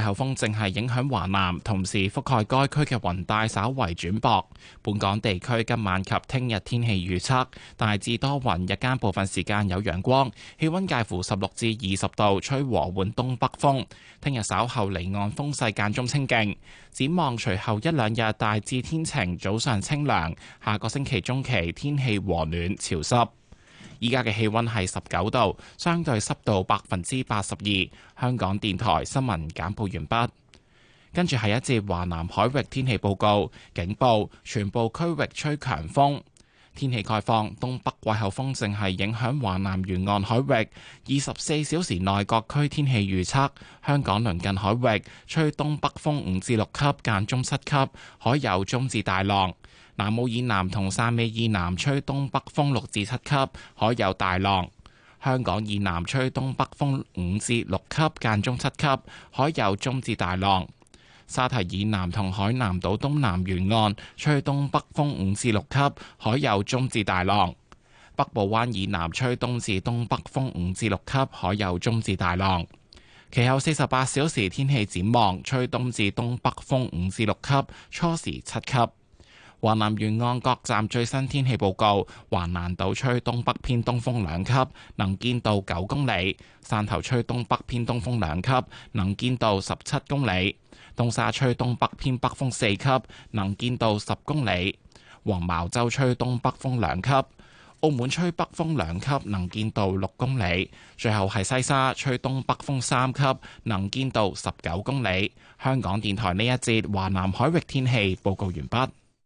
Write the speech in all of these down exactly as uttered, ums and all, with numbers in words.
候風正係影響華南，同時覆蓋該區嘅雲帶稍為轉薄。本港地區今晚及聽日天氣預測大致多雲，日間部分時間有陽光，氣溫介乎十六至二十度，吹和緩東北風。聽日稍後離岸風勢間中清勁。展望隨後一兩日大致天晴，早上清涼。下個星期中期天氣和暖潮濕。依家嘅氣溫係十九度，相對濕度百分之八十二。香港電台新聞簡報完畢。跟住係一節華南海域天氣報告，警報，全部區域吹強風。天氣概況，東北季候風正係影響華南沿岸海域。二十四小時內各區天氣預測：香港鄰近海域吹東北風五至六級，間中七級，海有中至大浪。南澳以南同汕尾以南吹東北風六至七級，海有大浪。香港以南吹東北風五至六級，間中七級，海有中至大浪。沙堤以南同海南島東南沿岸吹東北風五至六級，海有中至大浪。北部灣以南吹東至東北風五至六級，海有中至大浪。其後四十八小時天氣展望，吹東至東北風五至六級，初時七級。華南沿岸各站最新天氣報告：橫瀾島吹東北偏東風兩級，能見度九公里；汕頭吹東北偏東風兩級，能見度十七公里；東沙吹東北偏北風四級，能見度十公里；黃茅洲吹東北風兩級；澳門吹北風兩級，能見度六公里；最後係西沙吹東北風三級，能見度十九公里。香港電台呢一節華南海域天氣報告完畢。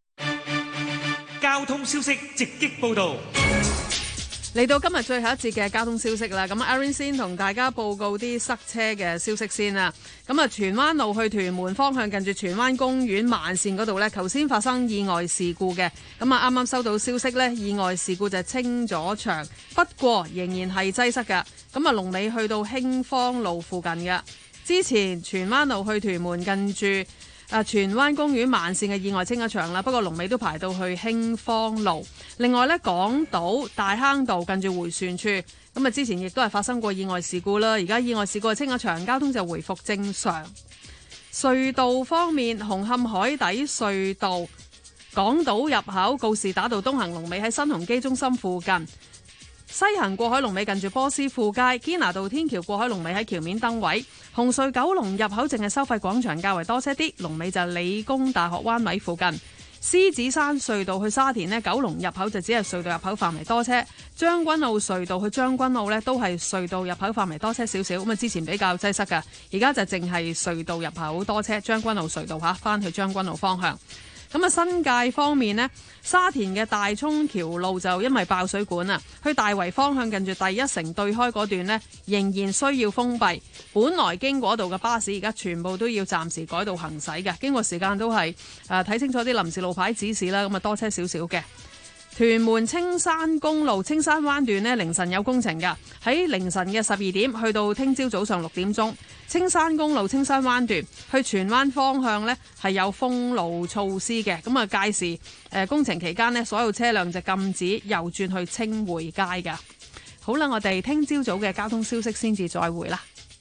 交通消息直擊報道， 嚟到今日最後一節嘅交通消息啦。咁 Aaron 先同大家報告啲塞車嘅消息先啦。咁啊，荃灣路去屯門方向近住荃灣公園慢線嗰度呢，頭先發生意外事故嘅。咁啊，啱啱收到消息呢，意外事故就清咗場，不過仍然係擠塞噶。咁啊，龍尾去到興芳路附近嘅。之前荃灣路去屯門近住啊，荃灣公園慢線嘅意外清咗場啦，不過龍尾都排到去興芳路。另外呢，港島大坑道近住迴旋處，咁啊之前亦都係發生過意外事故啦，而家意外事故清咗場，交通就回復正常。隧道方面，紅磡海底隧道港島入口告士打道東行龍尾喺新鴻基中心附近。西行過海龍尾近住波斯富街，堅拿道天橋過海龍尾喺橋面燈位。紅隧九龍入口淨係收費廣場較為多車啲，龍尾就理工大學灣位附近。獅子山隧道去沙田呢，九龍入口就只係隧道入口範圍多車。將軍澳隧道去將軍澳呢，都係隧道入口範圍多車少少，咁啊之前比較擠塞噶，而家就淨係隧道入口多車。將軍澳隧道吓，翻去將軍澳方向。咁啊，新界方面呢，沙田嘅大涌橋路就因為爆水管啊，去大圍方向近住第一城對開嗰段呢，仍然需要封閉。本來經過度嘅巴士，而家全部都要暫時改道行駛嘅。經過時間都係誒睇清楚啲臨時路牌指示啦，咁啊多車少少嘅。屯門青山公路青山灣段呢，凌晨有工程㗎，喺凌晨嘅十二點去到聽朝早上六點鐘。青山公路青山灣段去荃灣方向呢，係有封路措施嘅，咁啊屆時誒工程期間呢，所有車輛就禁止右轉去青匯街㗎。好啦，我哋聽朝早嘅交通消息先至再會啦。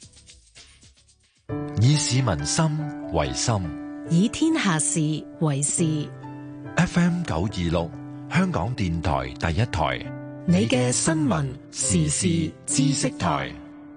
以市民心為心， 以天下事為事。 F M 九二六。香港電台第一台， 你嘅新聞時事知識台。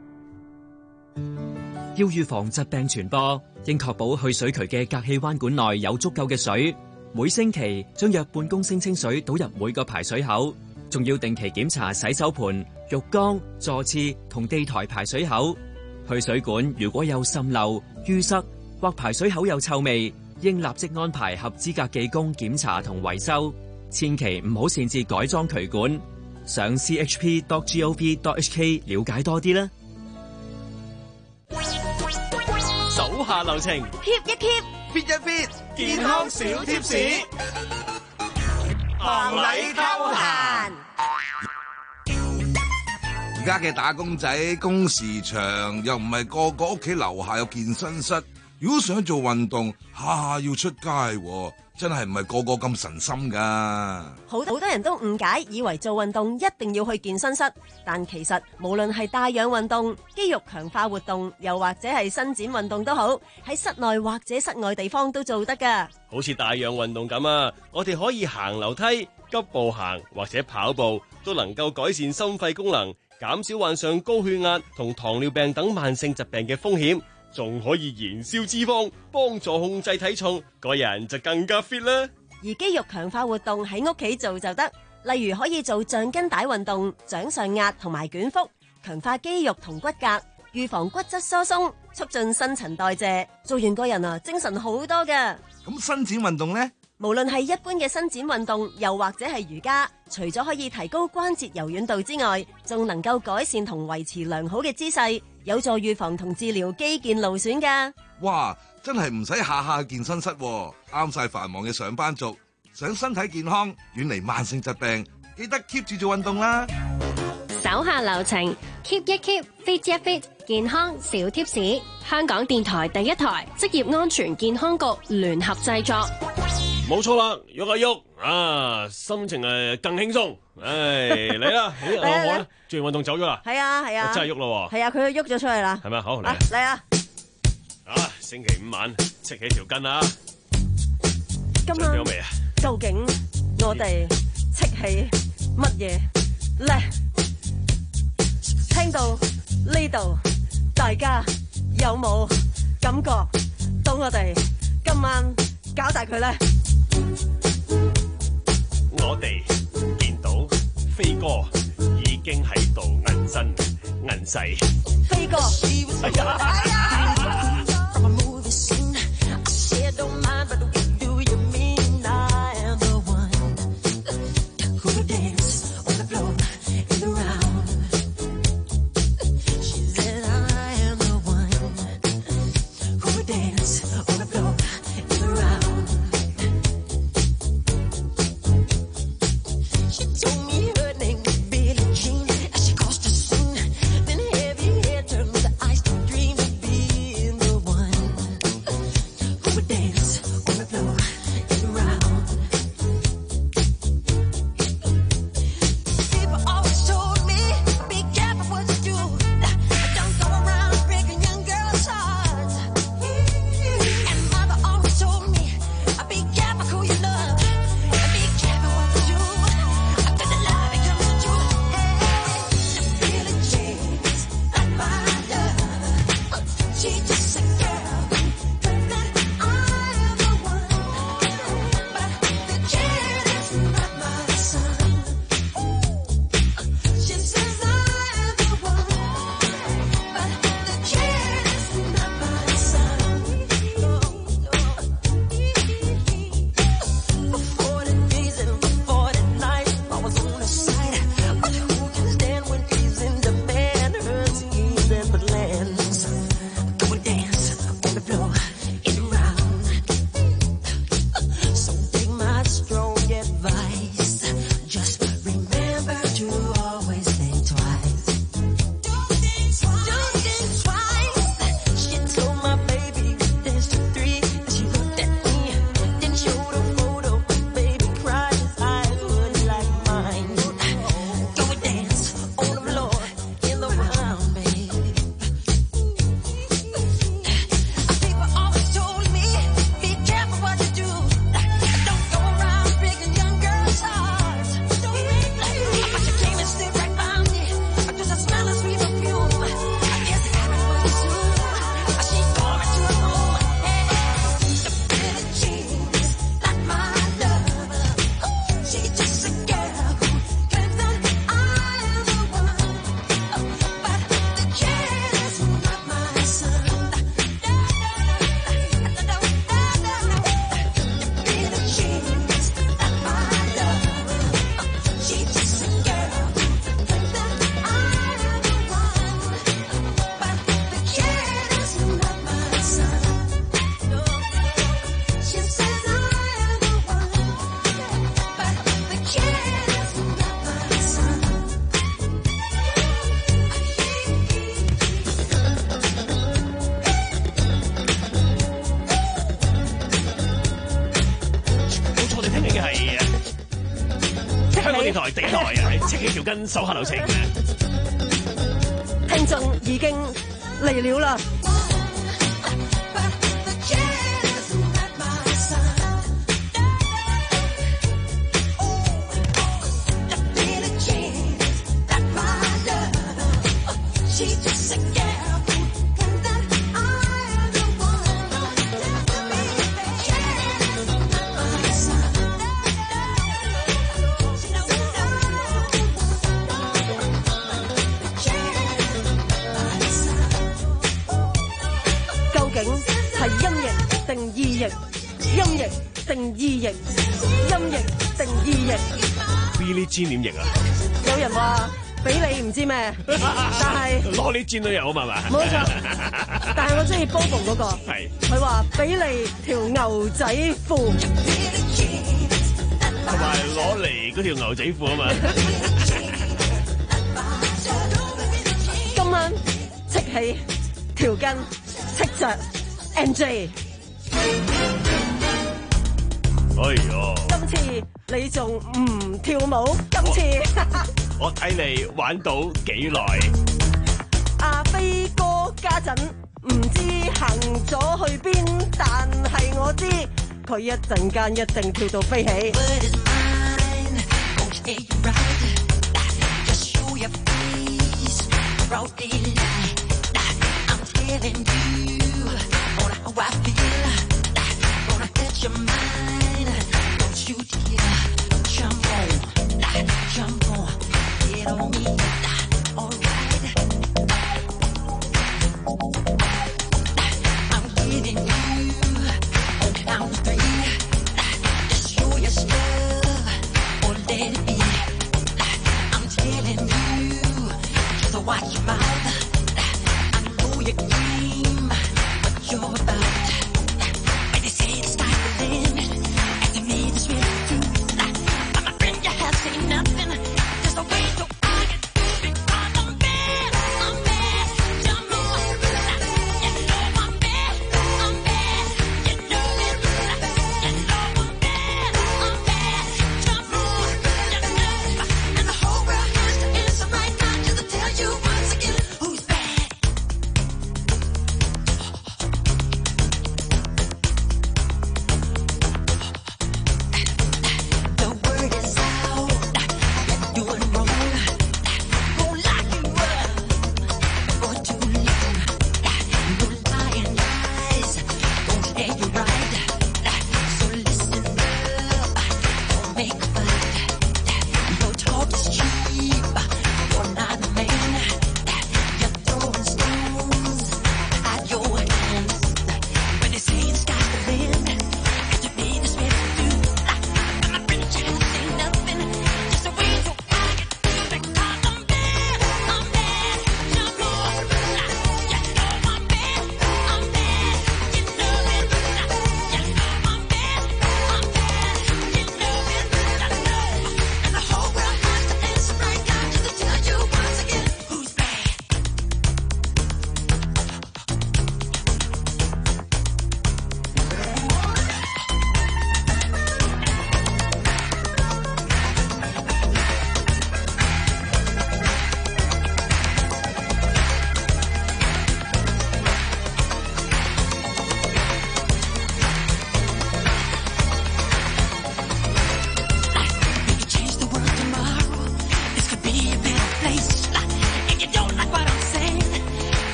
要預防疾病傳播，應確保去水渠嘅隔氣彎管內有足夠嘅水。每星期將約半公升清水倒入每個排水口，仲要定期檢查洗手盆、浴缸、座廁同地台排水口。去水管如果有滲漏、淤塞或排水口有臭味，應立即安排合資格技工檢查同維修。千祈唔好擅自改裝渠管，上 c h p dot gov dot h k 了解多啲啦。手下留情 ，keep 一 keep，fit 一 fit， 健康小貼士，行禮偷閒。 而家嘅打工仔工時長，又唔係個個屋企樓下有健身室， 如果想做運動，下下要出街，真係唔係個個咁神心噶。 好好多人都誤解，以為做運動一定要去健身室，但其實無論係帶氧運動、肌肉強化活動，又或者係伸展運動都好，喺室內或者室外地方都做得噶。 好似帶氧運動咁啊，我哋可以行樓梯、急步行或者跑步，都能夠改善心肺功能，減少患上高血壓同糖尿病等慢性疾病嘅風險，仲可以燃燒脂肪，幫助控制體重，個人就更加 fit 啦。 而肌肉強化活動喺屋企做就得，例如可以做橡筋帶運動、掌上壓同埋捲腹，強化肌肉同骨骼，預防骨質疏鬆，促進新陳代謝，做完個人啊精神好多㗎。 咁伸展運動呢？ 無論係一般嘅伸展運動，又或者係瑜伽，除咗可以提高關節柔軟度之外，仲能夠改善同維持良好嘅姿勢，有助預防同治療肌腱勞損㗎。 哇，真係唔使下下去健身室，啱晒繁忙嘅上班族，想身體健康，遠離慢性疾病，記得 keep 住做運動啦。 手下留情 ，keep 一 keep，fit 一 fit，健康小貼士。香港電台第一台職業安全健康局聯合製作。 冇錯啦，喐一喐啊，心情誒更輕鬆。唉，嚟啦，好啦，做完運動走咗啦。 係啊係啊， 真係喐咯。 係啊，佢喐咗出去啦。 係咪？好嚟嚟啊！ 啊，星期五晚戚起條筋啊！ 今晚未啊？ 究竟我哋戚起乜嘢咧？聽到呢度，大家有冇感覺到我哋今晚搞大佢咧？ 我哋見到飛哥已經喺度銀身銀勢。 飛哥，哎呀！哎呀！ 台地台啊，戚起條筋，手下留情。 聽眾已經嚟了啦。係音譯定意譯？音譯定意譯？音譯定意譯 ？Billie Jean 點譯啊？ 有人話俾你唔知咩，但係攞你轉都有啊嘛嘛。 冇錯，但係我中意 Bobo 嗰個。係。佢話俾你條牛仔褲， 同埋攞嚟嗰條牛仔褲啊嘛。 今晚戚起條筋，戚着 M J。 哎呦！ 今次你仲唔跳舞？今次我睇你玩到幾耐？ 阿飛哥家陣唔知行咗去邊，但係我知佢一陣間一定跳到飛起。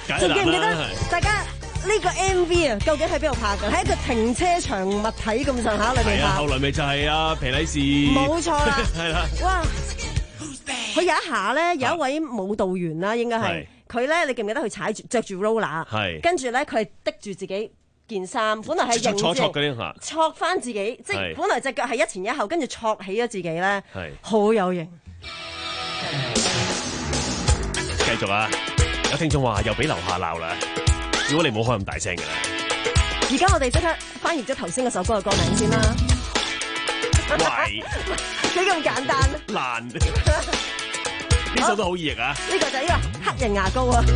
仲記唔記得大家呢個 M V 啊？究竟喺邊度拍㗎？喺一個停車場物體咁上下裏邊拍。 係啊，後來咪就係阿皮禮士。 冇錯啦， 係啦。 哇！佢有一下咧，有一位舞蹈員啦，應該係佢咧，你記唔記得佢踩住著住 roller？ 係。跟住咧，佢係滴住自己件衫，本來係認錯錯嗰啲嚇， 錯翻自己，即係本來隻腳係一前一後，跟住錯起咗自己咧，係好有型。 繼續啊！有聽眾話又俾樓下鬧啦，如果你冇開咁大聲嘅啦。 而家我哋即刻翻譯咗頭先嗰首歌嘅歌名先啦。 喂， 幾咁簡單？ 難，呢首都好易譯啊！ 呢個就係呢個黑人牙膏啊！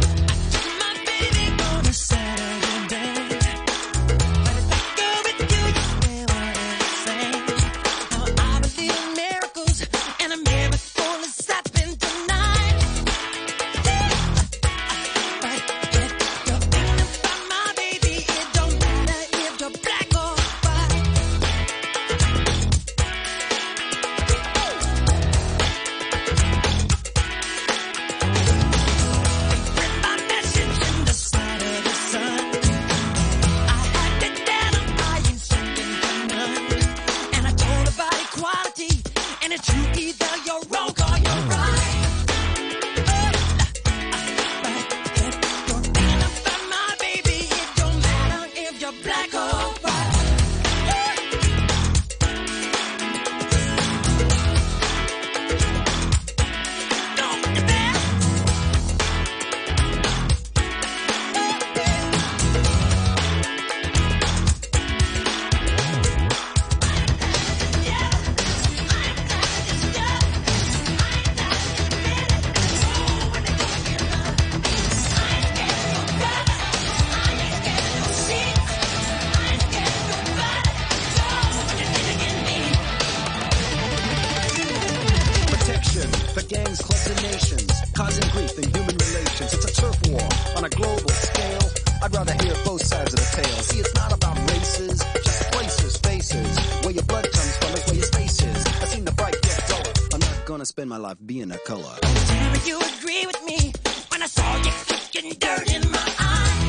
Spend my life being a color. You agree with me when I saw you kicking dirt in my eye.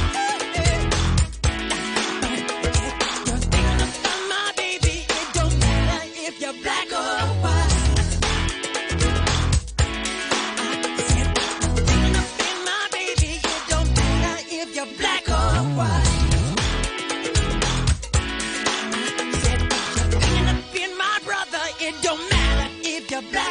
You're thinking about my baby. It don't matter if you're black or white. I said you're thinking about my baby. It don't matter if you're black or white. I said you're thinking about my brother. It don't matter if you're black.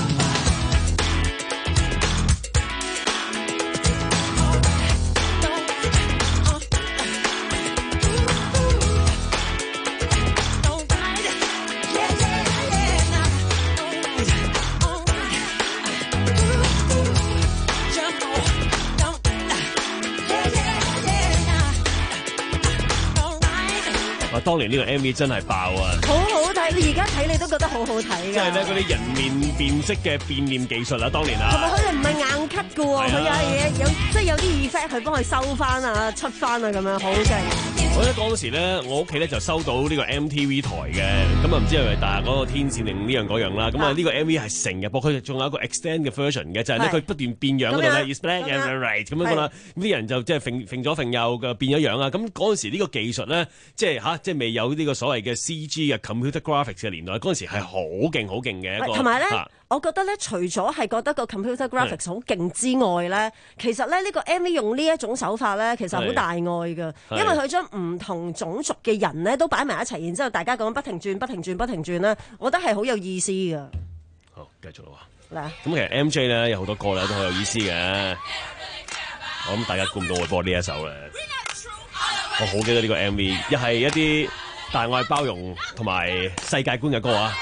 啊！當年呢個 M V 真係爆啊！ 好好睇，你而家睇你都覺得好好睇㗎。 即係咧嗰啲人面辨識嘅變臉技術啊，當年啊。 同埋佢哋唔係硬 cut 㗎喎，佢有嘢有即係有啲 effect 去幫佢收翻啊、出翻啊咁樣，好勁。 我記得嗰陣時咧，我屋企咧就收到呢個 M T V 台嘅，咁啊唔知係咪大嗰個天線定呢樣嗰樣啦。咁啊呢個 M V 係成日播，佢仲有一個 extend 嘅 version 嘅，就係咧佢不斷變樣嗰度咧 ，is black and right 咁樣噶啦。咁啲人就即係揈揈咗揈右嘅變咗樣啊。咁嗰陣時呢個技術咧，即係嚇，即係未有呢個所謂嘅 C G 嘅 computer graphics 嘅年代，嗰陣時係好勁好勁嘅一個。 同埋咧，我覺得咧，除咗係覺得個 computer graphics 好勁之外咧，其實咧呢個 M V 用呢一種手法咧，其實好大愛㗎，因為佢將唔同種族嘅人咧都擺埋一齊，然之後大家講不停轉、不停轉、不停轉咧，我覺得係好有意思㗎。 好，繼續啦喎。 嗱， 咁其實 M J 咧有好多歌咧都好有意思嘅，我諗大家估唔到會播呢一首咧。我好記得呢個 M V， 一係一啲大愛包容同埋世界觀嘅歌啊。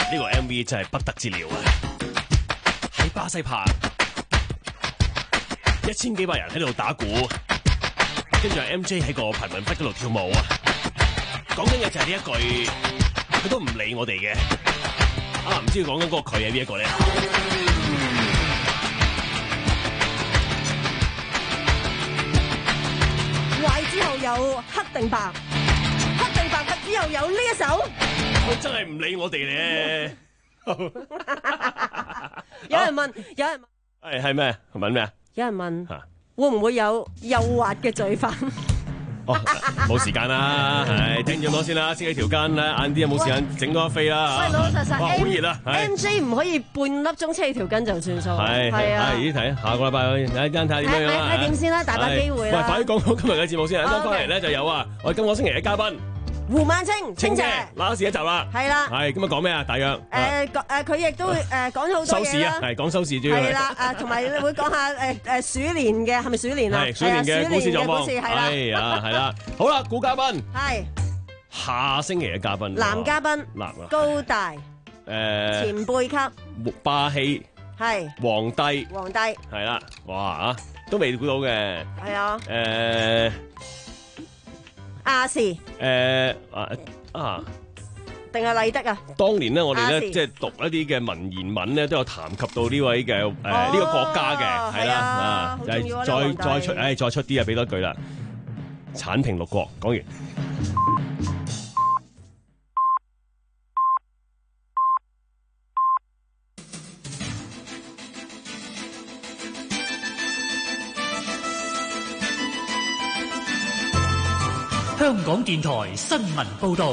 呢個 M V 真係不得之了啊！喺巴西拍，一千幾百人喺度打鼓，跟住 M J 喺個貧民窟嗰度跳舞啊！講緊嘅就係呢一句，佢都唔理我哋嘅。啊，唔知佢講緊嗰個佢係邊一個咧？ 壞之後有黑定白，黑定白之後有呢一首。 佢真係唔理我哋咧。 有人問，有人問， 係係咩？問咩啊？ 有人問，會唔會有誘惑嘅罪犯？ 哦，冇時間啦，係聽住我先啦，先起條筋啦，晏啲有冇時間整多一飛啦？ 喂，老老實實， 哇，好熱啊 M J 唔可以半粒鐘車條筋就算數。 係係啊，咦睇下個禮拜睇一陣睇下點樣啦。 睇點先啦，大把機會啦。 喂，快啲講講今日嘅節目先，一陣翻嚟咧就有啊，我哋今個星期嘅嘉賓。 胡孟青， 青姐，嗱，試一集啦， 係啦， 係咁啊，講咩啊？大約誒誒，佢亦都會誒講咗好多嘢啦。 收視啊，係講收視主要。 係啦，誒同埋會講下誒誒鼠年嘅係咪鼠年啊？ 係鼠年嘅股市狀況。 係啦， 係啊，係啦。好啦，估嘉賓係下星期嘅嘉賓， 男嘉賓， 男高大，誒前輩級， 霸氣， 係皇帝， 皇帝， 係啦，哇啊，都未估到嘅。 係啊， 誒。 亞視誒啊啊， 定係麗的啊？ 當年咧，我哋咧即係讀一啲嘅文言文咧，都有談及到呢位嘅誒呢個國家嘅，係啦啊，就係再再出，誒再出啲啊，俾多句啦。剷平六國，講完。 香港電台新聞報道，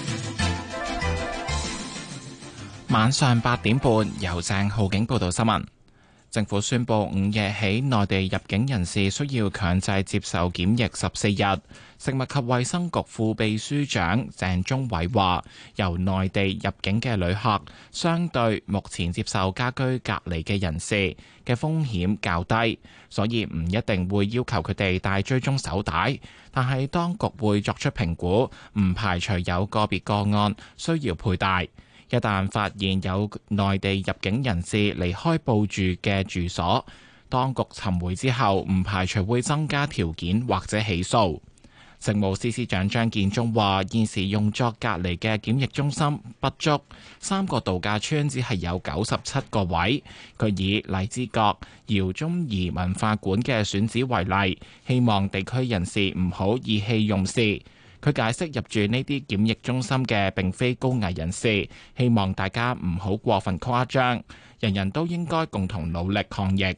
晚上八點半由鄭浩景報道新聞。政府宣布午夜起，內地入境人士需要強制接受檢疫十四日。食物及衛生局副秘書長鄭中偉話，由內地入境嘅旅客，相對目前接受家居隔離嘅人士嘅風險較低，所以唔一定會要求佢哋戴追蹤手帶。但係當局會作出評估，唔排除有個別個案需要佩戴。一旦發現有內地入境人士離開報住嘅住所，當局尋回之後，唔排除會增加條件或者起訴。政務司司長張建宗話：現時用作隔離嘅檢疫中心不足，三個度假村只係有九十七個位。佢以荔枝角饒宗頤文化館嘅選址為例，希望地區人士唔好意氣用事。佢解釋入住呢啲檢疫中心嘅並非高危人士，希望大家唔好過分誇張，人人都應該共同努力抗疫。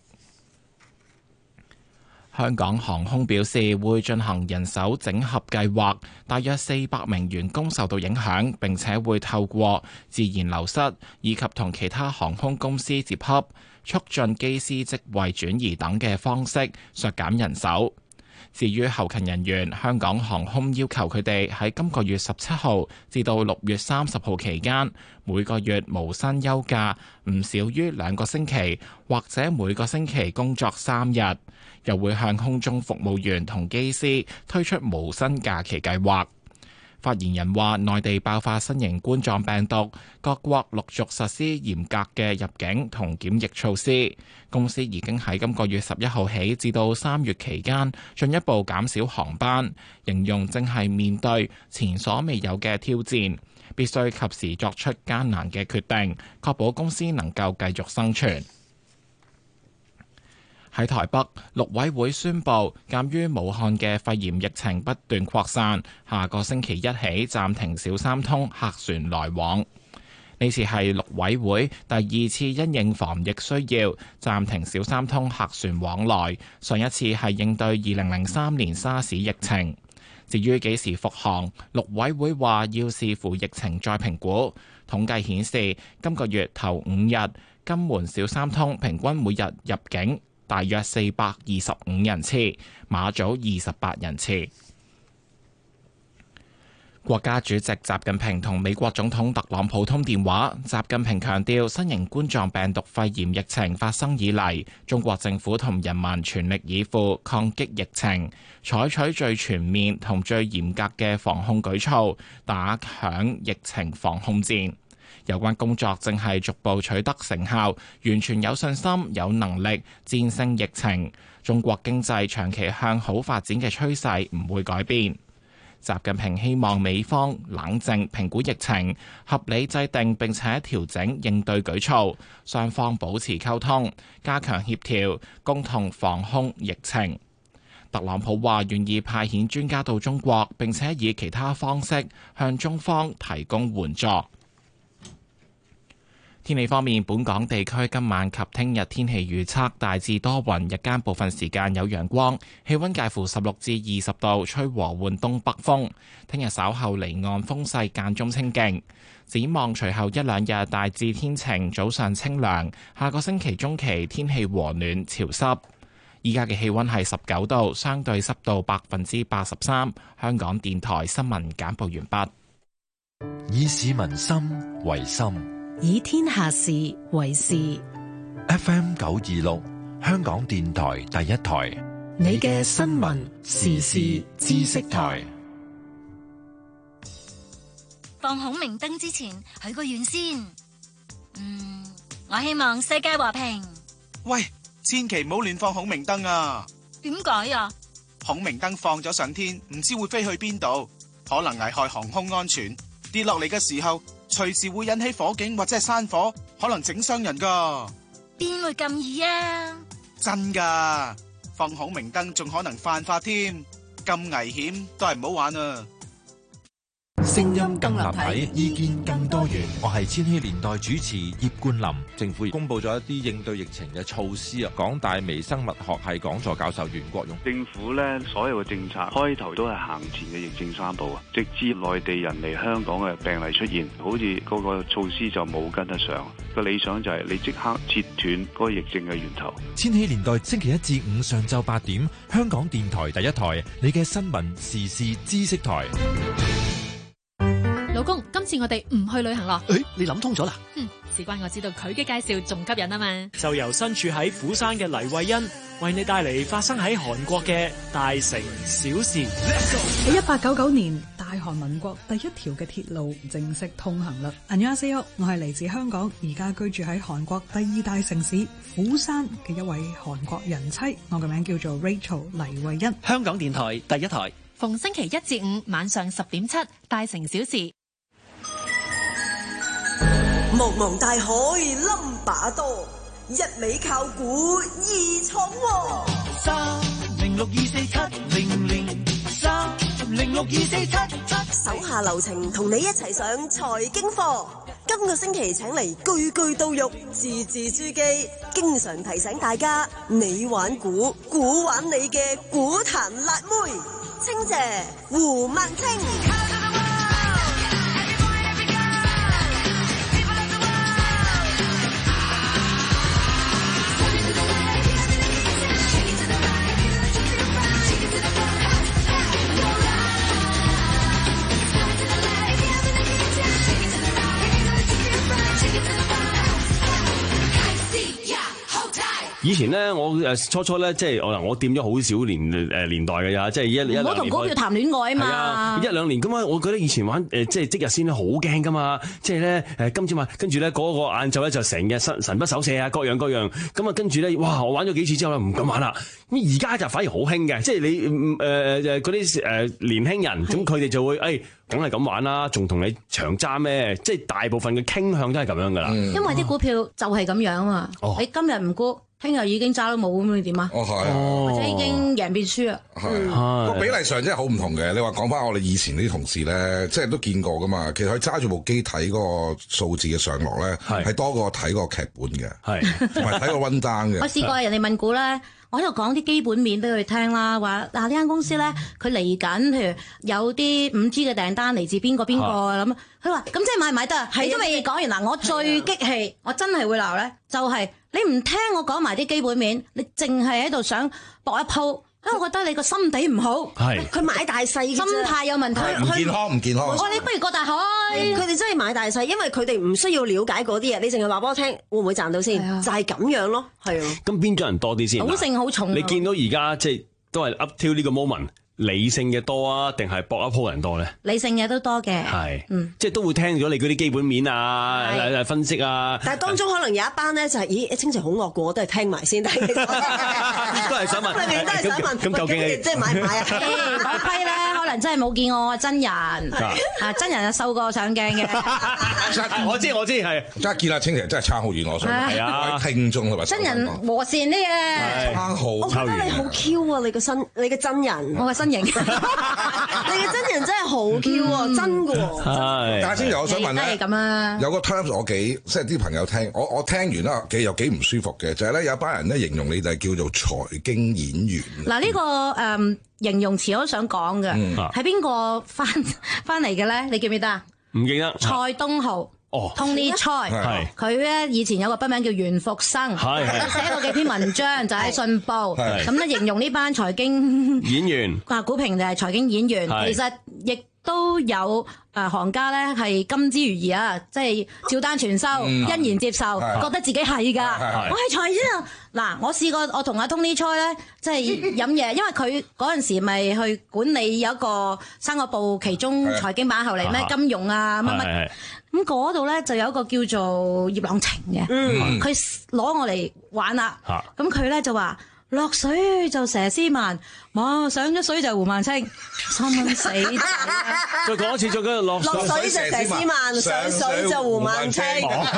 香港航空表示會進行人手整合計劃，大約四百名員工受到影響，並且會透過自然流失以及同其他航空公司接洽，促進機師職位轉移等嘅方式削減人手。至於後勤人員，香港航空要求佢哋喺今個月十七號至到六月三十號期間，每個月無薪休假唔少於兩個星期，或者每個星期工作三日。又會向空中服務員同機師推出無薪假期計劃。發言人話：內地爆發新型冠狀病毒，各國陸續實施嚴格嘅入境同檢疫措施。公司已經喺今個月十一號起至到三月期間進一步減少航班，形容正係面對前所未有嘅挑戰，必須及時作出艱難嘅決定，確保公司能夠繼續生存。喺台北，陸委會宣布，鑑於武漢嘅肺炎疫情不斷擴散，下個星期一起暫停小三通客船來往。呢次係陸委會第二次因應防疫需要暫停小三通客船往來，上一次係應對二零零三年沙士疫情。至於幾時復航，陸委會話要視乎疫情再評估。統計顯示，今個月頭五日，金門小三通平均每日入境大約四百二十五人次，馬祖二十八人次。國家主席習近平同美國總統特朗普通電話，習近平強調，新型冠狀病毒肺炎疫情發生以嚟，中國政府同人民全力以赴抗擊疫情，採取最全面同最嚴格嘅防控舉措，打響疫情防控戰。 有關工作正係逐步取得成效，完全有信心、有能力戰勝疫情。中國經濟長期向好發展嘅趨勢唔會改變。習近平希望美方冷靜評估疫情，合理制定並且調整應對舉措，雙方保持溝通，加強協調，共同防控疫情。特朗普話願意派遣專家到中國，並且以其他方式向中方提供援助。天氣方面，本港地區今晚及聽日天氣預測大致多雲，日間部分時間有陽光，氣溫介乎十六至二十度，吹和緩東北風。聽日稍後離岸風勢間中清勁。展望隨後一兩日大致天晴，早上清涼。下個星期中期天氣和暖潮濕。依家嘅氣溫係十九度，相對濕度百分之八十三。香港電台新聞簡報完畢。 以市民心為心， 以天下事為事。 F M 九二六，香港電台第一台， 你嘅新聞時事知識台。 放孔明燈之前許個願先。嗯，我希望世界和平。 喂，千祈唔好亂放孔明燈啊！ 點解啊？ 孔明燈放咗上天，唔知會飛去邊度，可能危害航空安全。跌落嚟嘅時候，隨時會引起火警或者係山火，可能整傷人噶。 邊會咁易啊？ 真噶，放孔明燈仲可能犯法添，咁危險都係唔好玩啊！ 聲音更立體，意見更多元。我係千禧年代主持葉冠霖。 政府公布咗一啲應對疫情嘅措施啊。港大微生物學系講座教授袁國勇， 政府咧所有嘅政策開頭都係行前嘅疫症三步啊，直至內地人嚟香港嘅病例出現，好似嗰個措施就冇跟得上。個理想就係你即刻切斷嗰個疫症嘅源頭。 千禧年代星期一至五上晝八點，香港電台第一台，你嘅新聞時事知識台。 老公，今次我哋唔去旅行咯。 誒，你諗通咗啦？ 嗯，事關我知道佢嘅介紹仲吸引啊嘛。 就由身處喺釜山嘅黎慧欣為你帶嚟發生喺韓國嘅大城小事。 喺一八九九年，大韓民國第一條嘅鐵路正式通行啦。안녕하세요，我係嚟自香港，而家居住喺韓國第二大城市釜山嘅一位韓國人妻，我嘅名叫做 Rachel 黎慧欣。 香港電台第一台， 逢星期一至五晚上十點七，大城小事。 茫茫大海冧把多，一味靠估二闖禍。 三零六二四七零零三零六二四七七， 手下留情，同你一齊上財經課。今個星期請嚟句句到肉，字字珠璣，經常提醒大家你玩股，股玩你嘅股壇辣妹，清姐胡曼清。 以前咧，我誒初初咧，即係我嗱，我掂咗好少年誒年代嘅咋，即係一一兩年。 唔好同股票談戀愛啊嘛！ 係啊，一兩年咁啊，我覺得以前玩誒即係即日先咧好驚噶嘛，即係咧誒今朝晚跟住咧嗰個晏晝咧就成日神神不守舍啊，各樣各樣咁啊，跟住咧哇，我玩咗幾次之後咧唔敢玩啦。咁而家就反而好興嘅，即係你誒誒嗰啲誒年輕人，咁佢哋就會誒梗係咁玩啦，仲同你長揸咩？即係大部分嘅傾向都係咁樣噶啦。 因為啲股票就係咁樣啊嘛， 哦、 你今日唔沽。聽日已經揸都冇咁，你點啊？ 哦，係， 或者已經贏變輸啊？ 係，個比例上真係好唔同嘅。你話講翻我哋以前啲同事咧，即係都見過噶嘛。其實佢揸住部機睇嗰個數字嘅上落咧，係多過睇個劇本嘅，係同埋睇個 run down 嘅。 我試過人哋問股咧，我喺度講啲基本面俾佢聽啦，話嗱呢間公司咧，佢嚟緊，譬如有啲五 G 嘅訂單嚟自邊個邊個咁。佢話咁即係買唔買得？係都未講完嗱，我最激氣，我真係會鬧咧，就係。你唔聽我講埋啲基本面，你淨係喺度想搏一鋪，因為我覺得你個心地唔好。 係佢買大細嘅啫， 心態有問題， 唔健康，唔健康。 我你不如過大海。 佢哋真係買大細，因為佢哋唔需要了解嗰啲嘢，你淨係話俾我聽，會唔會賺到先？就係咁樣咯，係啊。 咁邊種人多啲先？ 賭性好重。 你見到而家即係都係 up till 呢個 moment。 理性嘅多啊，定係搏一鋪人多咧？ 理性嘅都多嘅， 係， 嗯， 即係都會聽咗你嗰啲基本面啊、分析啊。 但係當中可能有一班咧就係、是，咦，清朝好惡嘅，我都係聽埋先。但係其實都係想問， 裏面都係想問， 咁究竟係即係買唔買啊？ 嗰批咧可能真係冇見我真人，啊真人就瘦過上鏡嘅。 我知我知係， 真係見阿清其實真係差好遠，我想係啊， 聽眾同埋真人和善啲嘅， 差好。 我覺得你好 Q 啊！你個身，你嘅真人， 我嘅身形，你嘅真人真係好 Q 啊，真嘅喎。 係。 但係清其實我想問咧， 咁啊， 有個 terms 我幾即係啲朋友聽，我我聽完啦，幾又幾唔舒服嘅，就係咧有一班人咧形容你哋叫做財經演員。 嗱呢個誒形容詞我都想講嘅，係邊個翻翻嚟嘅咧？你記唔記得啊？ 唔記得。 蔡東豪。 哦 Tony Choi，佢咧以前有個筆名叫袁復生，寫過幾篇文章就喺信報，咁咧形容呢班財經演員， 啊股評就係財經演員，其實亦都有誒行家咧係甘之如飴啊，即係照單全收，欣然接受，覺得自己係㗎，我係財經啊！嗱，我試過我同阿 Tony Choi 咧，即係飲嘢，因為佢嗰陣時咪去管理有一個生活部其中財經版，後嚟咩金融啊乜乜。咁嗰度咧就有一個叫做葉朗晴嘅，佢攞我嚟玩啦。咁佢咧就話落水就佘詩曼，哇上咗水就胡孟青，心蚊死仔啊！ 再講一次，再講落落水就佘詩曼，上水就胡孟青，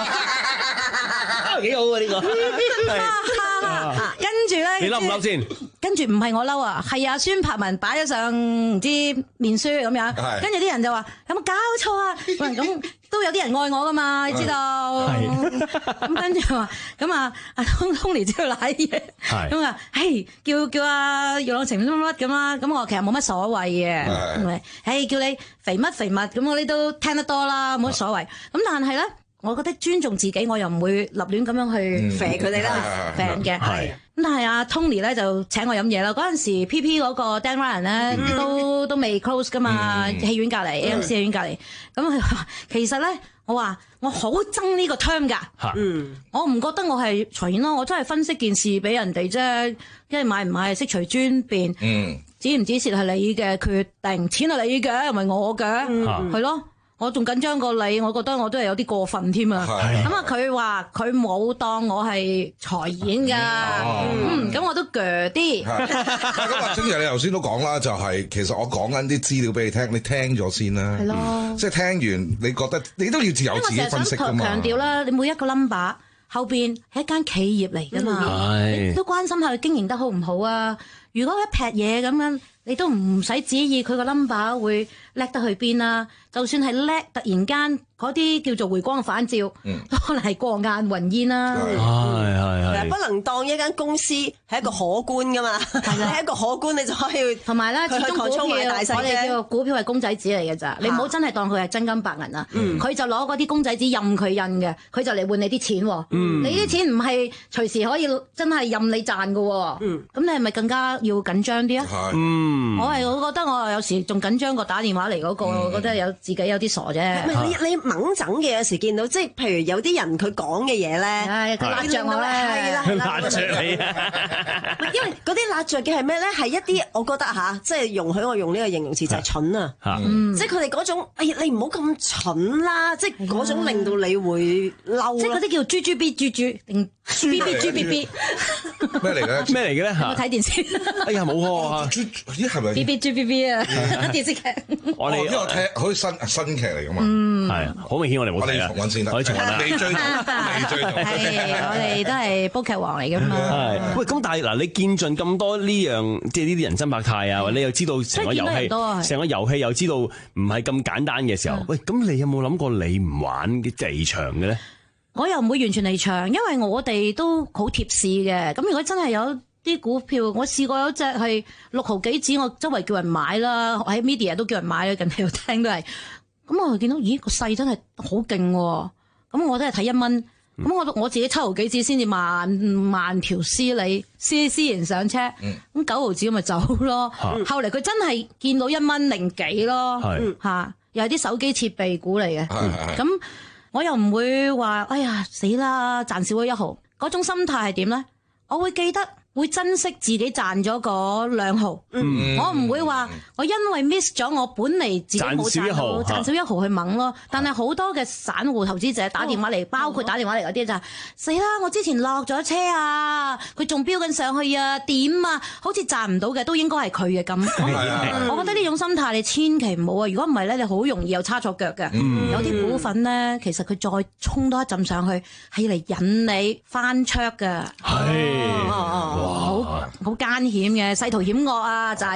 幾好啊呢個！ 跟住咧， 你嬲唔嬲先？ 跟住唔係我嬲啊，係阿孫柏文擺咗上唔知面書咁樣，跟住啲人就話有冇搞錯啊？喂，咁都有啲人愛我噶嘛，你知道？咁跟住話咁啊，阿 Tony 知道賴嘢，咁啊，嘿叫叫阿葉朗晴乜乜咁啦，咁我其實冇乜所謂嘅，誒叫你肥乜肥物咁我哋都聽得多啦，冇乜所謂。咁但係咧。我覺得尊重自己，我又唔會立亂咁樣去肥佢哋啦，肥嘅。咁但係阿 Tony 咧就請我飲嘢啦。嗰陣時 P P 嗰個 Dan Ryan 咧都都未 close 噶嘛，戲院隔離 A M C 戲院隔離。咁佢話其實咧，我話我好憎呢個 term 㗎。嗯，我唔覺得我係財演咯，我真係分析件事俾人哋啫。因為買唔買係悉隨尊便。嗯，止唔止蝕係你嘅決定，錢係你嘅，又唔係我嘅，係咯。我仲緊張過你，我覺得我都係有啲過分添啊！咁啊，佢話佢冇當我係財演㗎，嗯，咁我都鋸啲。 咁啊，正如你頭先都講啦，就係其實我講緊啲資料俾你聽，你聽咗先啦。係咯，即係聽完你覺得你都要自由自己分析㗎嘛。 強調啦，你每一個 number 後邊係一間企業嚟㗎嘛，你都關心下佢經營得好唔好啊？如果一劈嘢咁樣，你都唔使指意佢個 number 會叻得去邊啦。就算係叻，突然間嗰啲叫做回光返照，嗯、都可能係過眼雲煙啦。係係係，不能當一間公司係一個可觀噶嘛。你係一個可觀，你就可以同埋咧，始終股票我哋叫股票係公仔紙嚟嘅咋，你唔好真係當佢係真金白銀啊。佢、嗯、就攞嗰啲公仔紙任佢印嘅，佢就嚟換你啲錢喎。嗯、你啲錢唔係隨時可以真係任你賺嘅喎。咁、嗯、你係咪更加要緊張啲啊？嗯、我係我覺得我有時仲緊張過打電話嚟嗰、嗰個，嗯、我覺得有自己有啲傻啫。 你你猛整嘅有時見到，即係譬如有啲人佢講嘅嘢咧， 佢揦著我咧， 係啦， 揦著你啊！ 因為嗰啲揦著嘅係咩咧？係一啲我覺得嚇，即係容許我用呢個形容詞就係蠢啊！即係佢哋嗰種，哎呀你唔好咁蠢啦！即係嗰種令到你會嬲， 即係嗰啲叫豬豬 B 豬豬定 B B 豬 B B 咩嚟嘅？ 咩嚟嘅咧？ 有冇睇電視？ 哎呀冇喎！ 豬咦係咪 B B 豬 B B 啊？電視劇我哋因為我睇好似新新劇嚟㗎嘛， 係好明顯我哋冇睇啊！ 我哋重溫先得， 我哋重溫啦， 未追到，未追到， 係我哋都係煲劇王嚟㗎嘛。 係喂，咁但係嗱，你見盡咁多呢樣，即係呢啲人生百態啊，你又知道成個遊戲，成個遊戲又知道唔係咁簡單嘅時候，喂，咁你有冇諗過你唔玩嘅離場嘅咧？ 我又唔會完全離場，因為我哋都好貼市嘅。咁如果真係有啲股票，我試過有隻係六毫幾紙，我周圍叫人買啦，喺 media 都叫人買啦，近期度聽都係。咁我就見到，咦個勢真係好勁喎！咁我都係睇一蚊。咁、嗯、我我自己七毫幾紙先至萬萬條絲理，絲絲然上車。咁、嗯、九毫紙咪走咯。嗯、後嚟佢真係見到一蚊零幾咯。嚇、嗯，又係啲手機設備股嚟嘅。咁、嗯、我又唔會話，哎呀死啦，賺少咗一毫。嗰種心態係點咧？我會記得會珍惜自己賺咗嗰兩毫。 嗯、 我唔會話我因為 miss 咗我本嚟自己冇賺到賺少一毫去掹咯。但係好多嘅散戶投資者打電話嚟，包括打電話嚟嗰啲就係死啦！我之前落咗車啊，佢仲飆緊上去啊，點啊？好似賺唔到嘅都應該係佢嘅咁。我覺得呢種心態你千祈唔好啊！如果唔係咧，你好容易又叉錯腳嘅。嗯、有啲股份咧，其實佢再衝多一陣上去，係嚟引你翻桌㗎。係，好好艱險嘅，世途險惡啊，仔。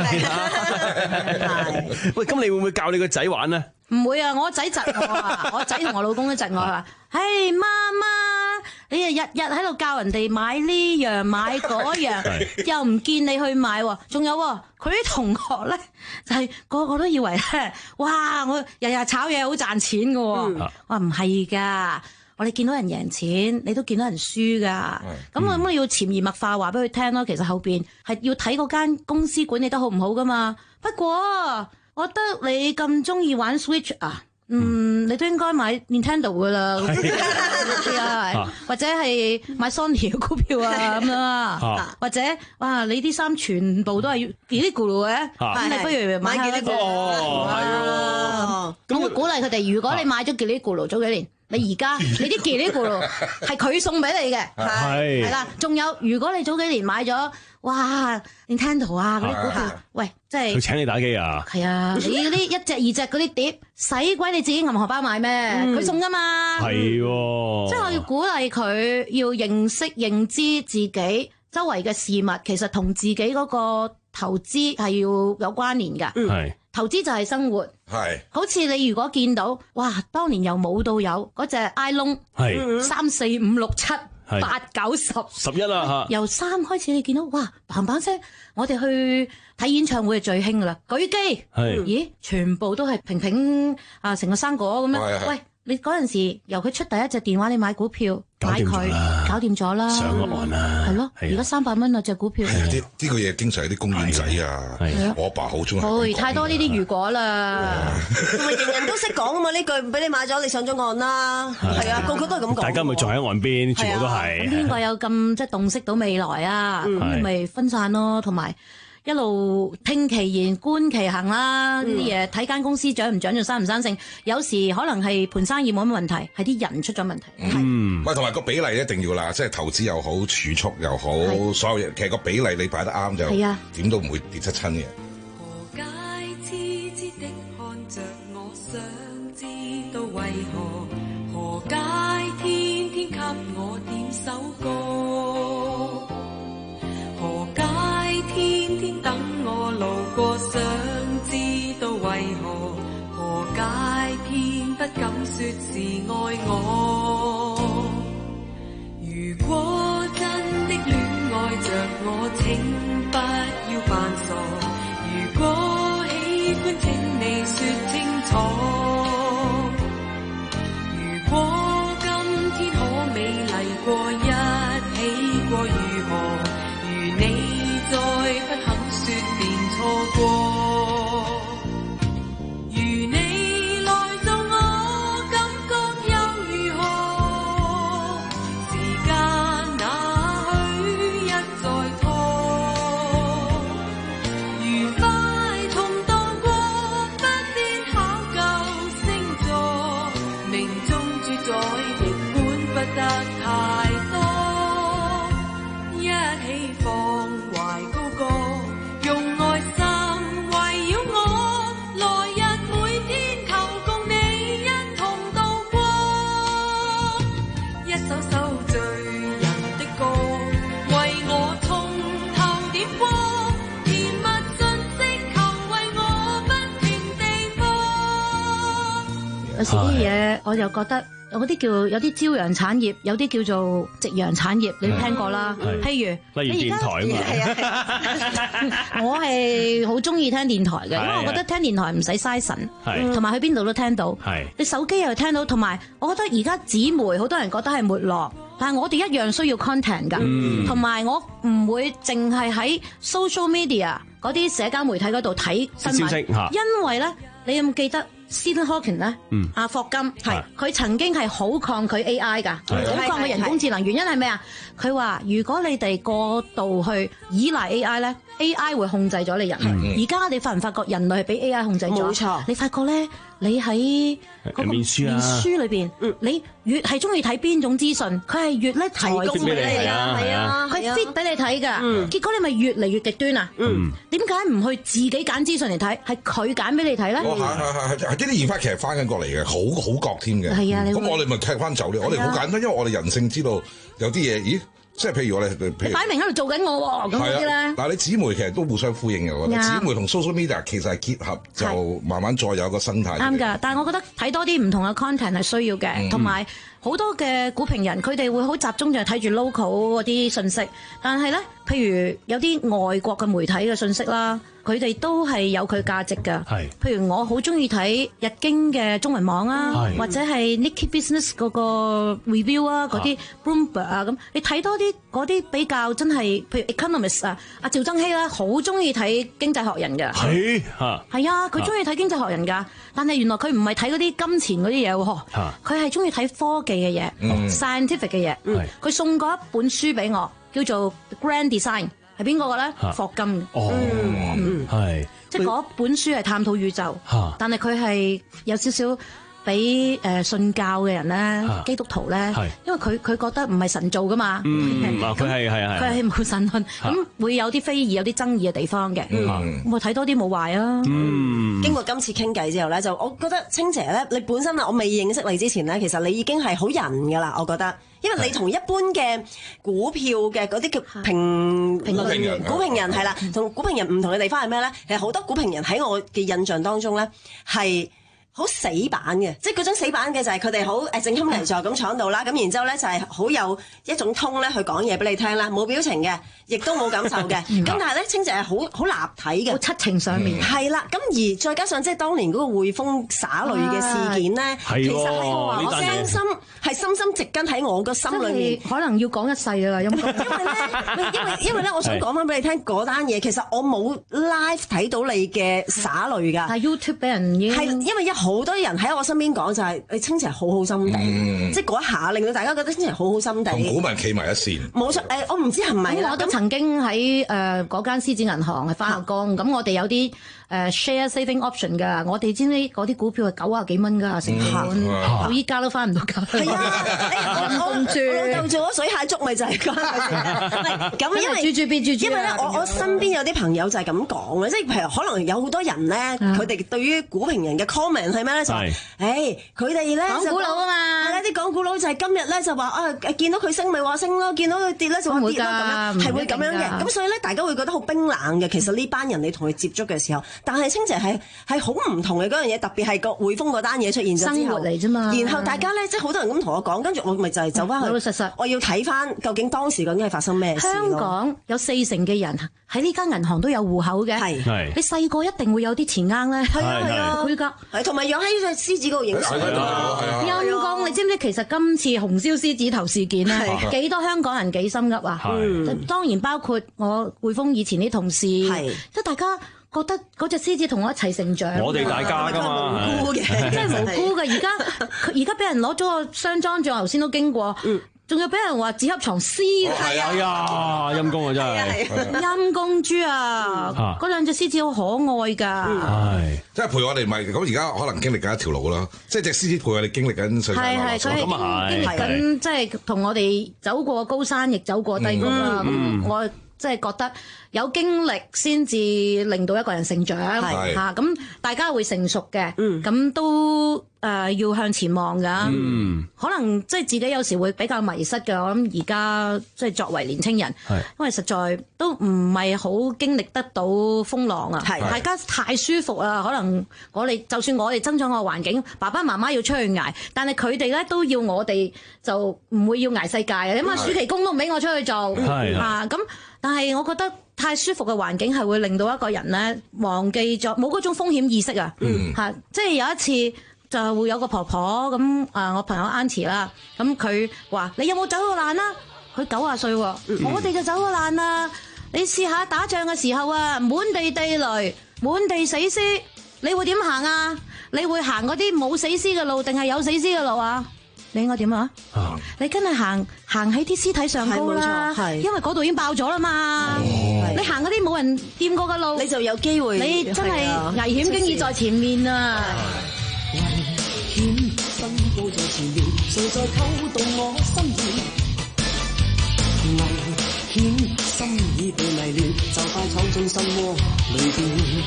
喂，咁你會唔會教你個仔玩呢？ 唔會啊！我仔窒我啊！我仔同我老公都窒我話：唉，媽媽，你日日喺度教人哋買呢樣買嗰樣，又唔見你去買喎。仲有佢啲同學咧，就係、是、個個都以為咧，哇！我日日炒嘢好賺錢㗎喎。嗯、我話唔係㗎。我哋見到人贏錢，你都見到人輸噶。咁我咁要潛移默化話俾佢聽咯。其實後邊係要睇嗰間公司管理得好唔好噶嘛。不過我覺得你咁中意玩 Switch 啊，嗯，你都應該買 Nintendo 噶啦，係啊，或者係買 Sony 嘅股票啊咁樣啊，或者哇，你啲衫全部都係嘰哩咕嚕嘅，咁你不如買嘰哩咕嚕。哦，係啊。咁我鼓勵佢哋，如果你買咗嘰哩咕嚕早幾年。你而家你啲嘰哩咕嚕係佢送俾你嘅，係係啦。仲有，如果你早幾年買咗，哇 Nintendo 啊嗰啲股票，喂，即係佢請你打機啊？係啊，你嗰啲一隻二隻嗰啲碟，使鬼你自己銀荷包買咩？佢送噶嘛。係，即係我要鼓勵佢要認識認知自己周圍嘅事物，其實同自己嗰個投資係要有關聯㗎。係。投資就係生活，係好似你如果見到，哇！當年由冇到有嗰隻 iPhone，係三四五六七八九十十一啦嚇， 由三開始你見到，哇！砰砰聲，我哋去睇演唱會係最興噶啦，舉機，係咦，全部都係平平啊，成個生果咁樣，喂！你嗰陣時由佢出第一隻電話，你買股票買佢，搞掂咗啦，上咗岸啦，係咯，而家三百蚊啊隻股票。係啊，啲呢個嘢經常係啲公園仔啊，我阿爸好中意。 會太多呢啲如果啦， 同埋人人都識講啊嘛，呢句俾你買咗，你上咗岸啦，係啊，個個都係咁講。 大家咪仲喺岸邊，全部都係。 咁邊個有咁即係洞悉到未來啊？咁咪分散咯，同埋。一路聽其言觀其行啦，呢啲嘢睇間公司漲唔漲，仲生唔生性。有時可能係盤生意冇乜問題，係啲人出咗問題。 嗯，喂，同埋個比例一定要啦，即係投資又好，儲蓄又好，所有嘢其實個比例你擺得啱就點都唔會跌出親嘅。 何解痴痴的看着我，想知道為何？何解天天給我點首歌？何解天天等我路過，想知道為何？何解偏不敢說是愛我？如果真的戀愛着我，請不要扮傻。如果喜歡，請你說清楚。如果今天可美麗過，一起過如何？如你再不肯說便錯過，如你來做我感覺又如何？時間哪許一再拖？愉快同度過，不必考究星座，命中主宰亦管不得太多。一起放懷高歌，用愛心圍繞我，來日每天求共你一同度過。一首首醉人的歌，為我從頭點過，甜蜜訊息求為我不停地播。 有時啲嘢我就覺得。嗰啲叫有啲朝陽產業，有啲叫做夕陽產業，你都聽過啦。譬如例如電台啊嘛，我係好中意聽電台嘅，因為我覺得聽電台唔使嘥神，同埋去邊度都聽到。你手機又聽到，同埋我覺得而家紙媒好多人覺得係沒落，但係我哋一樣需要 content 㗎，同埋我唔會淨係喺 social media 嗰啲社交媒體嗰度睇新聞，因為咧。你有冇記得 Stephen Hawking 咧， 嗯， 阿霍金係佢曾經係好抗拒 A I 㗎，好抗拒人工智能。原因係咩啊？佢話如果你哋過度去依賴 A I 咧 ，A I 會控制咗你人類。而家你發唔發覺人類係俾 A I 控制咗？ 冇錯， 你發覺咧，你喺嗰個面書裏邊，你越係中意睇邊種資訊，佢係越咧提供俾你㗎，係啊，佢 fit 俾你睇㗎。結果你咪越嚟越極端啊！點解唔去自己揀資訊嚟睇？係佢揀俾你睇咧？ 係係係係，啲研發其實翻緊過嚟嘅，好好覺添嘅。 係啊， 咁我哋咪踢翻走咧。我哋好簡單，因為我哋人性知道有啲嘢，咦？即係譬如我哋，譬如擺明喺度做緊我喎，咁嗰啲咧。 但係你紙媒其實都互相呼應嘅，我覺得。紙媒同 social media 其實係結合，就慢慢再有一個生態。 啱㗎，但係我覺得睇多啲唔同嘅 content 係需要嘅，同埋好多嘅股評人佢哋會好集中就係睇住 local 嗰啲信息，但係咧，譬如有啲外國嘅媒體嘅信息啦。佢哋都係有佢價值㗎，譬如我好中意睇日經嘅中文網啊，或者係 Nikkei Business 嗰個 review 啊，嗰啲 Bloomberg 啊咁，你睇多啲嗰啲比較真係，譬如 Economist 啊，阿趙增熹啦，好中意睇經濟學人㗎，係嚇，係啊，佢中意睇經濟學人㗎，但係原來佢唔係睇嗰啲金錢嗰啲嘢喎，佢係中意睇科技嘅嘢、嗯、，scientific 嘅嘢，佢、嗯、送過一本書俾我，叫做 Grand Design。係邊個嘅咧？霍金嘅， 哦， 嗯，係，即係嗰本書係探討宇宙，但係佢係有少少俾誒信教嘅人咧，基督徒咧，因為佢佢覺得唔係神造噶嘛， 嗯，佢係係係， 佢係冇神論，咁會有啲非議、有啲爭議嘅地方嘅，咁我睇多啲冇壞啊。 嗯，經過今次傾偈之後咧，就我覺得清姐咧，你本身啊，我未認識你之前咧，其實你已經係好人噶啦，我覺得。因為你同一般嘅股票嘅嗰啲叫評評論員、股評人係啦，同股評人唔同嘅地方係咩咧？其實好多股評人喺我嘅印象當中咧係好死板嘅，即係嗰種死板嘅就係佢哋好誒正襟危坐咁坐喺度啦，咁然之後咧就係好有一種通咧去講嘢俾你聽啦，冇表情嘅，亦都冇感受嘅。咁但係咧，清姐係好好立體嘅，好七情上面。 係啦，咁而再加上即係當年嗰個匯豐灑淚嘅事件咧，其實係我深深係深深植根喺我個心裏面， 可能要講一世㗎啦。因為咧，因為因為咧，我想講翻俾你聽嗰單嘢，其實我冇 live 睇到你嘅灑淚㗎， 但係 YouTube 俾人已經係因為一好多人喺我身邊講就係你清姐好好心地，嗯、即係嗰一下令到大家覺得清姐好好心地， 同股民企埋一線。 冇錯，誒我唔知係咪啦。 我都曾經喺誒嗰間獅子銀行係翻下工，咁我哋有啲誒 share saving option 㗎，我哋知唔知嗰啲股票係九啊幾蚊㗎成本，到依家都翻唔到價。係啊，我我我老豆做咗水蟹粥咪就係嗰咁，因為住住變住住。 因為咧，我我身邊有啲朋友就係咁講嘅，即係譬如可能有好多人咧，佢哋對於股評人嘅 comment 係咩咧？就係誒佢哋咧講股佬啊嘛， 係啦，啲講股佬就係今日咧就話啊見到佢升咪話升咯，見到佢跌咧就話跌咯，咁樣係會咁樣嘅。咁所以咧，大家會覺得好冰冷嘅。其實呢班人你同佢接觸嘅時候，但係清姐係係好唔同嘅嗰樣嘢，特別係個匯豐嗰單嘢出現咗之後， 生活嚟啫嘛。 然後大家咧即係好多人咁同我講，跟住我咪就係走翻去， 老老實實， 我要睇翻究竟當時究竟係發生咩事。 香港有四成嘅人喺呢間銀行都有戶口嘅，係你細個一定會有啲錢罌咧，係啊係啊，佢㗎，係同埋養喺隻獅子嗰度影相。陰公，你知唔知其實今次紅燒獅子頭事件咧，幾多香港人幾心噏啊？當然包括我匯豐以前啲同事，即係大家覺得嗰隻獅子同我一齊成長， 我哋大家㗎嘛， 無辜嘅， 真係無辜嘅。而家而家俾人攞咗個箱裝住，頭先都經過。仲要俾人話紙盒藏屍， 係啊！哎呀，陰公啊真係， 陰公豬啊！嗰兩隻獅子好可愛㗎， 係即係陪我哋咪咁而家可能經歷緊一條路啦，即係隻獅子陪我哋經歷緊上山落水， 咁啊係經歷緊，即係同我哋走過高山，亦走過低谷啦。咁我即係覺得有經歷先至令到一個人成長嚇，咁大家會成熟嘅，咁都。誒、呃、要向前望㗎，嗯、可能即係自己有時會比較迷失嘅。我諗而家即係作為年青人，因為實在都唔係好經歷得到風浪啊，大家太舒服啊。可能我哋就算我哋增長個環境，爸爸媽媽要出去捱，但係佢哋咧都要我哋就唔會要捱世界啊。你諗下暑期工都唔俾我出去做啊，咁但係我覺得太舒服嘅環境係會令到一個人咧忘記咗冇嗰種風險意識啊，嚇、嗯！即係有一次。就會有個婆婆咁啊，我朋友 Auntie 啦，咁佢話：你有冇走過難啊？佢九啊歲喎，嗯、我哋就走過難啦。你試下打仗嘅時候啊，滿地地雷，滿地死屍， 你會點行啊？你會行嗰啲冇死屍嘅路，定係有死屍嘅路啊？你應該點啊？你梗係行行喺啲屍體上高啦，因為嗰度已經爆咗啦嘛。你行嗰啲冇人掂過嘅路， 你就有機會。 你真係危險經已在前面啊！ 危險登高在前面，誰在扣動我心弦？危險心已被迷亂，就快闖進心窩裏邊。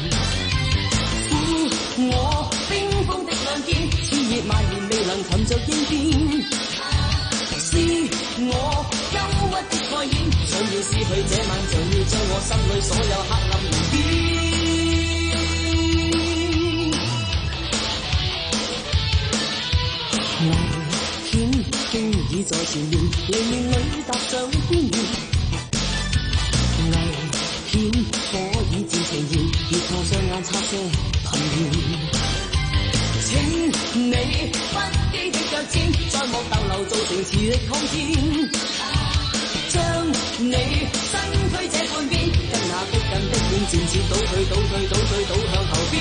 我冰封的兩肩，熾熱蔓延未能尋着應變。是我憂鬱的愛戀，想要撕去這晚，就要將我心裏所有黑暗燃點。危險經已在前面，黎明裏踏上邊緣。危險火已漸呈現，越過雙眼擦些貧怨。請你不羈的腳尖，在莫逗留造成磁力抗戰。將你身軀這半邊，跟那逼近的臉漸漸倒退倒退倒退倒向後邊。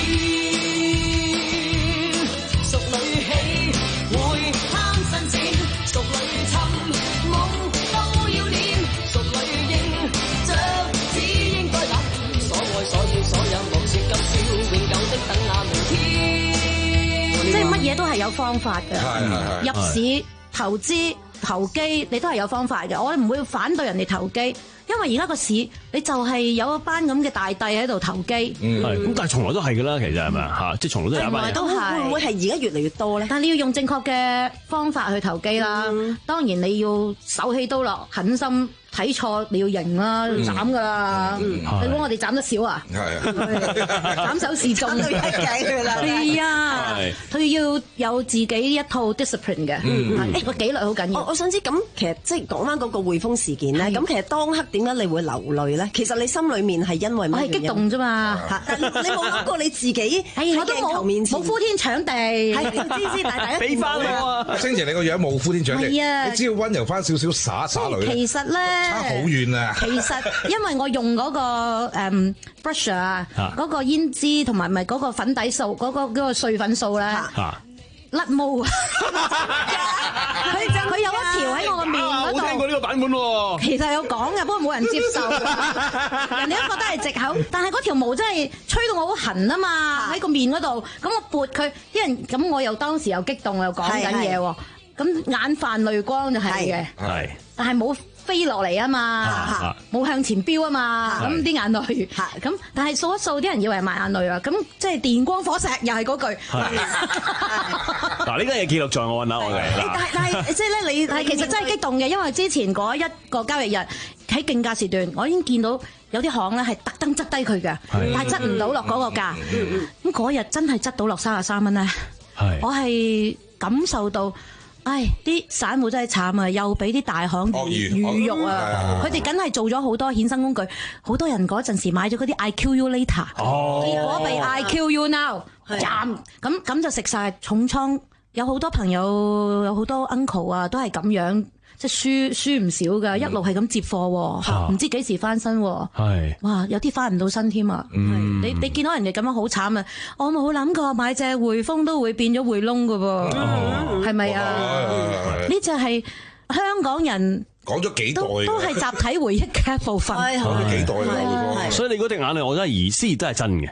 熟女起會貪新鮮，熟女尋夢都要練，熟女應着只應該冷。所愛所要所有莫說今宵，永久的等那明天。 即係乜嘢都係有方法嘅，入市投資投機你都係有方法嘅，我唔會反對人哋投機，因為而家個市你就係有一班咁嘅大帝喺度投機， 嗯，係咁，但係從來都係㗎啦，其實係咪啊？嚇，即係從來都有一班人， 都係會唔會係而家越嚟越多咧？ 但係你要用正確嘅方法去投機啦，嗯、當然你要手起刀落，狠心。睇錯你要贏啦，斬㗎啦！你估我哋斬得少啊？係斬手示眾，都一計㗎啦。係啊，佢要有自己一套 discipline 嘅，誒個紀律好緊要。 我我想知咁，其實即係講翻嗰個匯豐事件咧，咁其實當刻點解你會流淚咧？其實你心裡面係因為咩？ 我係激動啫嘛。 但你冇諗過你自己喺鏡頭面前冇呼天搶地，係知知大大俾翻我啊！星爺你個樣冇呼天搶地，你只要溫柔翻少少灑灑淚。 其實咧。 差好遠啊！ 其實因為我用嗰個誒 brush 啊，嗰個胭脂同埋咪嗰個粉底素，嗰個嗰個碎粉素咧，甩毛啊！佢就佢有一條喺我個面嗰度。 冇聽過呢個版本喎。 其實有講嘅，不過冇人接受。人哋都覺得係藉口，但係嗰條毛真係吹到我好痕啊嘛！喺個面嗰度，咁我撥佢，啲人咁我又當時又激動又講緊嘢喎，咁眼泛淚光就係嘅。係，但係冇飛落嚟啊嘛，冇向前飆啊嘛，咁啲眼淚，咁但係掃一掃，啲人以為係抹眼淚啊，咁即係電光火石，又係嗰句。 嗱，呢家嘢記錄在案啦，我哋。 但係但係即係咧，你係其實真係激動嘅，因為之前嗰一個交易日喺競價時段，我已經見到有啲行咧係特登執低佢嘅，但係執唔到落嗰個價。咁嗰日真係執到落三十三蚊咧，我係感受到。唉，啲散戶真係慘啊！又俾啲大行魚肉啊！佢哋梗係做咗好多衍生工具，好多人嗰陣時買咗嗰啲 I Q U later，結果被 I Q U now，斬咁咁就食晒重倉。有好多朋友，有好多 uncle 啊，都係咁樣，即係輸輸唔少㗎，一路係咁接貨，唔知幾時翻身。係哇，有啲翻唔到身添啊！你你見到人哋咁樣好慘啊！我冇諗過買隻匯豐都會變咗匯窿㗎噃，係咪啊？呢隻係香港人講咗幾代， 都係集體回憶嘅一部分。 講咗幾代啦， 所以你嗰滴眼淚，我覺得疑似都係真嘅。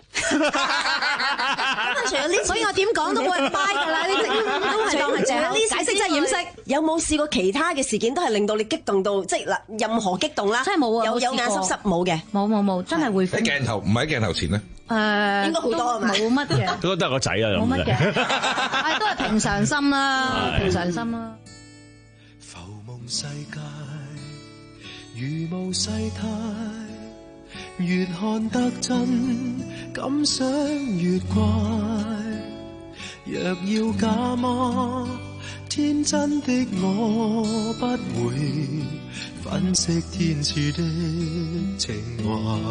除咗呢， 所以我點講都冇人 buy 㗎啦，呢啲都係當係借口，解釋即係掩飾。 有冇試過其他嘅事件都係令到你激動到，即係嗱，任何激動啦， 真係冇啊， 有有眼濕濕冇嘅， 冇冇冇，真係會。 喺鏡頭唔係喺鏡頭前咧？ 誒， 應該好多係咪？ 冇乜嘅， 嗰個都係個仔啊， 冇乜嘅，係都係平常心啦，平常心啦。 浮夢世界如無世態，越看得真，感想越怪。若要假嗎？天真的我不會粉飾天賜的情懷，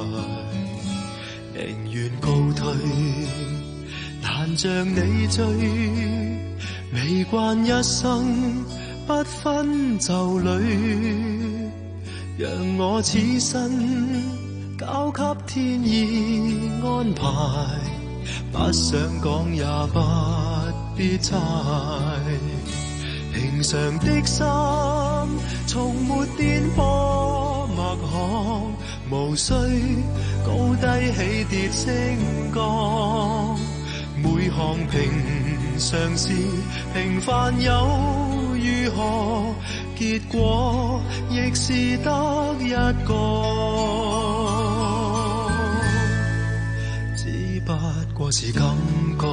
寧願告退，難像你追，未慣一生不分就侶，讓我此生交給天意安排。 不想講也不必猜。平常的心從沒顛簸脈項，無需高低起跌升降。每項平常事平凡又如何？結果亦是得一個，只不過是感覺。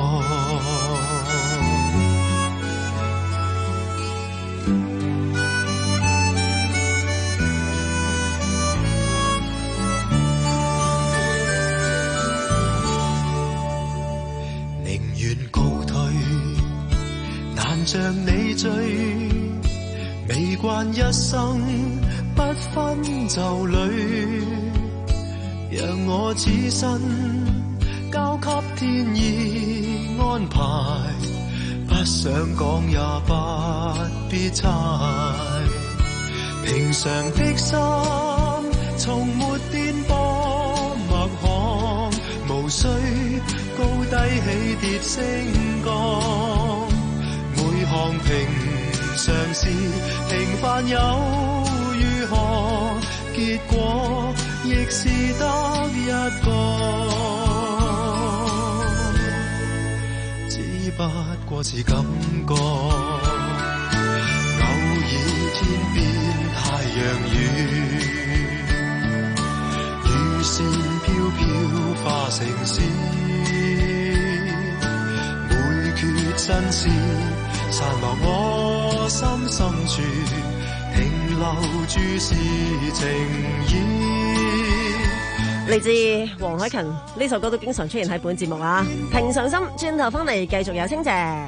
寧願告退，難像你追。未慣一生不分就侶，讓我此身交給天意安排。不想講也不必猜，平常的心從沒顛簸脈項，無需高低起跌升降。每項平常事平凡又如何？結果亦是得一個，只不過是感覺。偶爾天邊太陽雨，雨線飄飄化成詩，每決真事散落我心深處，停留住是情意。 嚟自黃凱芹呢首歌都經常出現喺本節目啊！平常心，轉頭翻嚟繼續有清姐。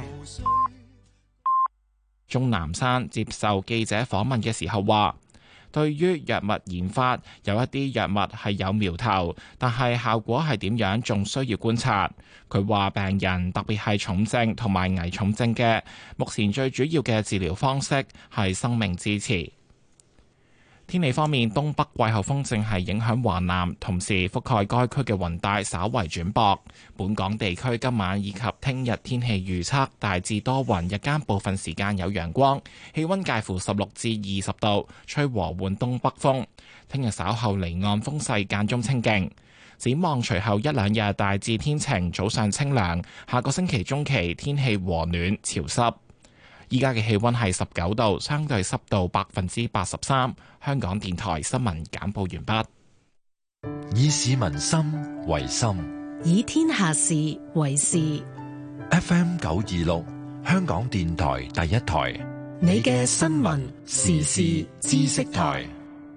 鍾南山接受記者訪問嘅時候話，對於藥物研發，有一啲藥物係有苗頭，但係效果係點樣，仲需要觀察。佢話病人特別係重症同埋危重症嘅，目前最主要嘅治療方式係生命支持。天氣方面，東北季候風正係影響華南，同時覆蓋該區嘅雲帶稍為轉薄。本港地區今晚以及聽日天氣預測大致多雲，日間部分時間有陽光，氣溫介乎十六至二十度，吹和緩東北風。聽日稍後離岸風勢間中清勁。展望隨後一兩日大致天晴，早上清涼。下個星期中期天氣和暖潮濕。依家嘅氣溫係十九度，相對濕度百分之八十三。香港電台新聞簡報完畢。 以市民心為心， 以天下事為事。 F M 九二六，香港電台第一台， 你嘅新聞時事知識台。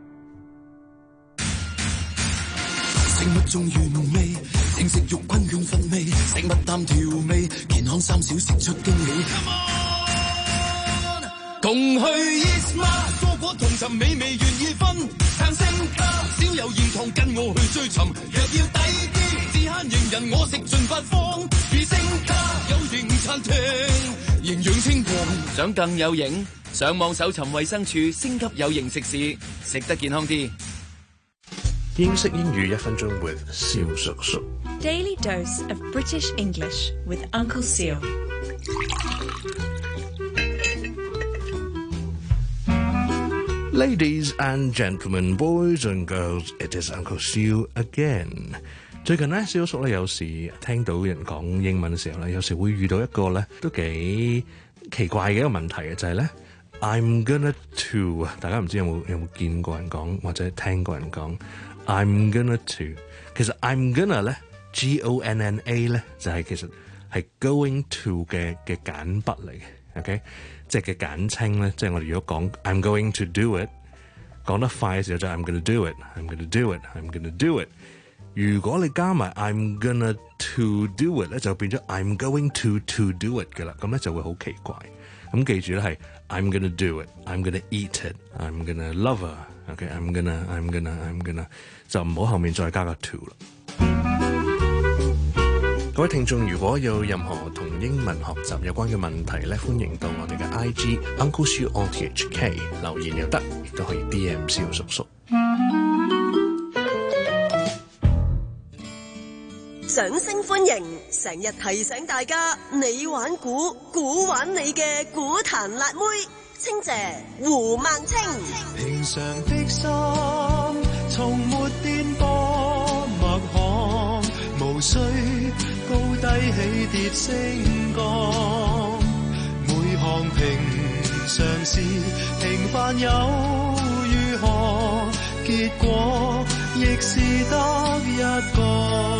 食物仲原味，正食肉均勻份味，食物淡調味，健康三小時出驚喜。同去 Eastmart， 蔬果同尋美味願意分，撐星卡少有現堂跟我去追尋，若要抵啲，只慳型人我食盡八方，比星卡有型餐廳，營養清淡。 想更有型，上網搜尋衛生署星級有型食肆，食得健康啲。 英式英語一分鐘 with 蕭叔叔。 Daily dose of British English with Uncle Seal。 Ladies and gentlemen, boys and girls, it is Uncle Seal again。最近咧，蕭叔咧有時聽到人講英文嘅時候咧，有時會遇到一個咧都幾奇怪嘅一個問題嘅，就係咧 I'm gonna to 啊！大家唔知有冇有冇見過人講或者聽過人講 I'm gonna to。其實 I'm gonna 咧 G O N N A 咧就係其實係 going to 嘅嘅簡筆嚟嘅 ，OK， 即係嘅簡稱咧，即係我哋如果講 I'm going to do it， 講得快嘅時候就 I'm gonna do it，I'm gonna do it，I'm gonna do it。如果你加埋 I'm gonna to do it 咧，就變咗 I'm going to to do it 嘅啦，咁咧就會好奇怪。咁記住咧係 I'm gonna do it，I'm gonna eat it，I'm gonna love her，OK，I'm gonna，I'm gonna，I'm gonna， 就唔好後面再加個 to 啦。各位聽眾，如果有任何同英文學習有關嘅問題咧，歡迎到我哋嘅 I G Uncle Siu O T H K 留言又得，亦都可以 D M 蕭叔叔。 掌聲歡迎，成日提醒大家你玩股，股玩你嘅股壇辣妹，清謝胡孟青。 平常的心從沒顛簸脈項，無需高低起跌升降，每項平常事平凡又如何？結果亦是得一個，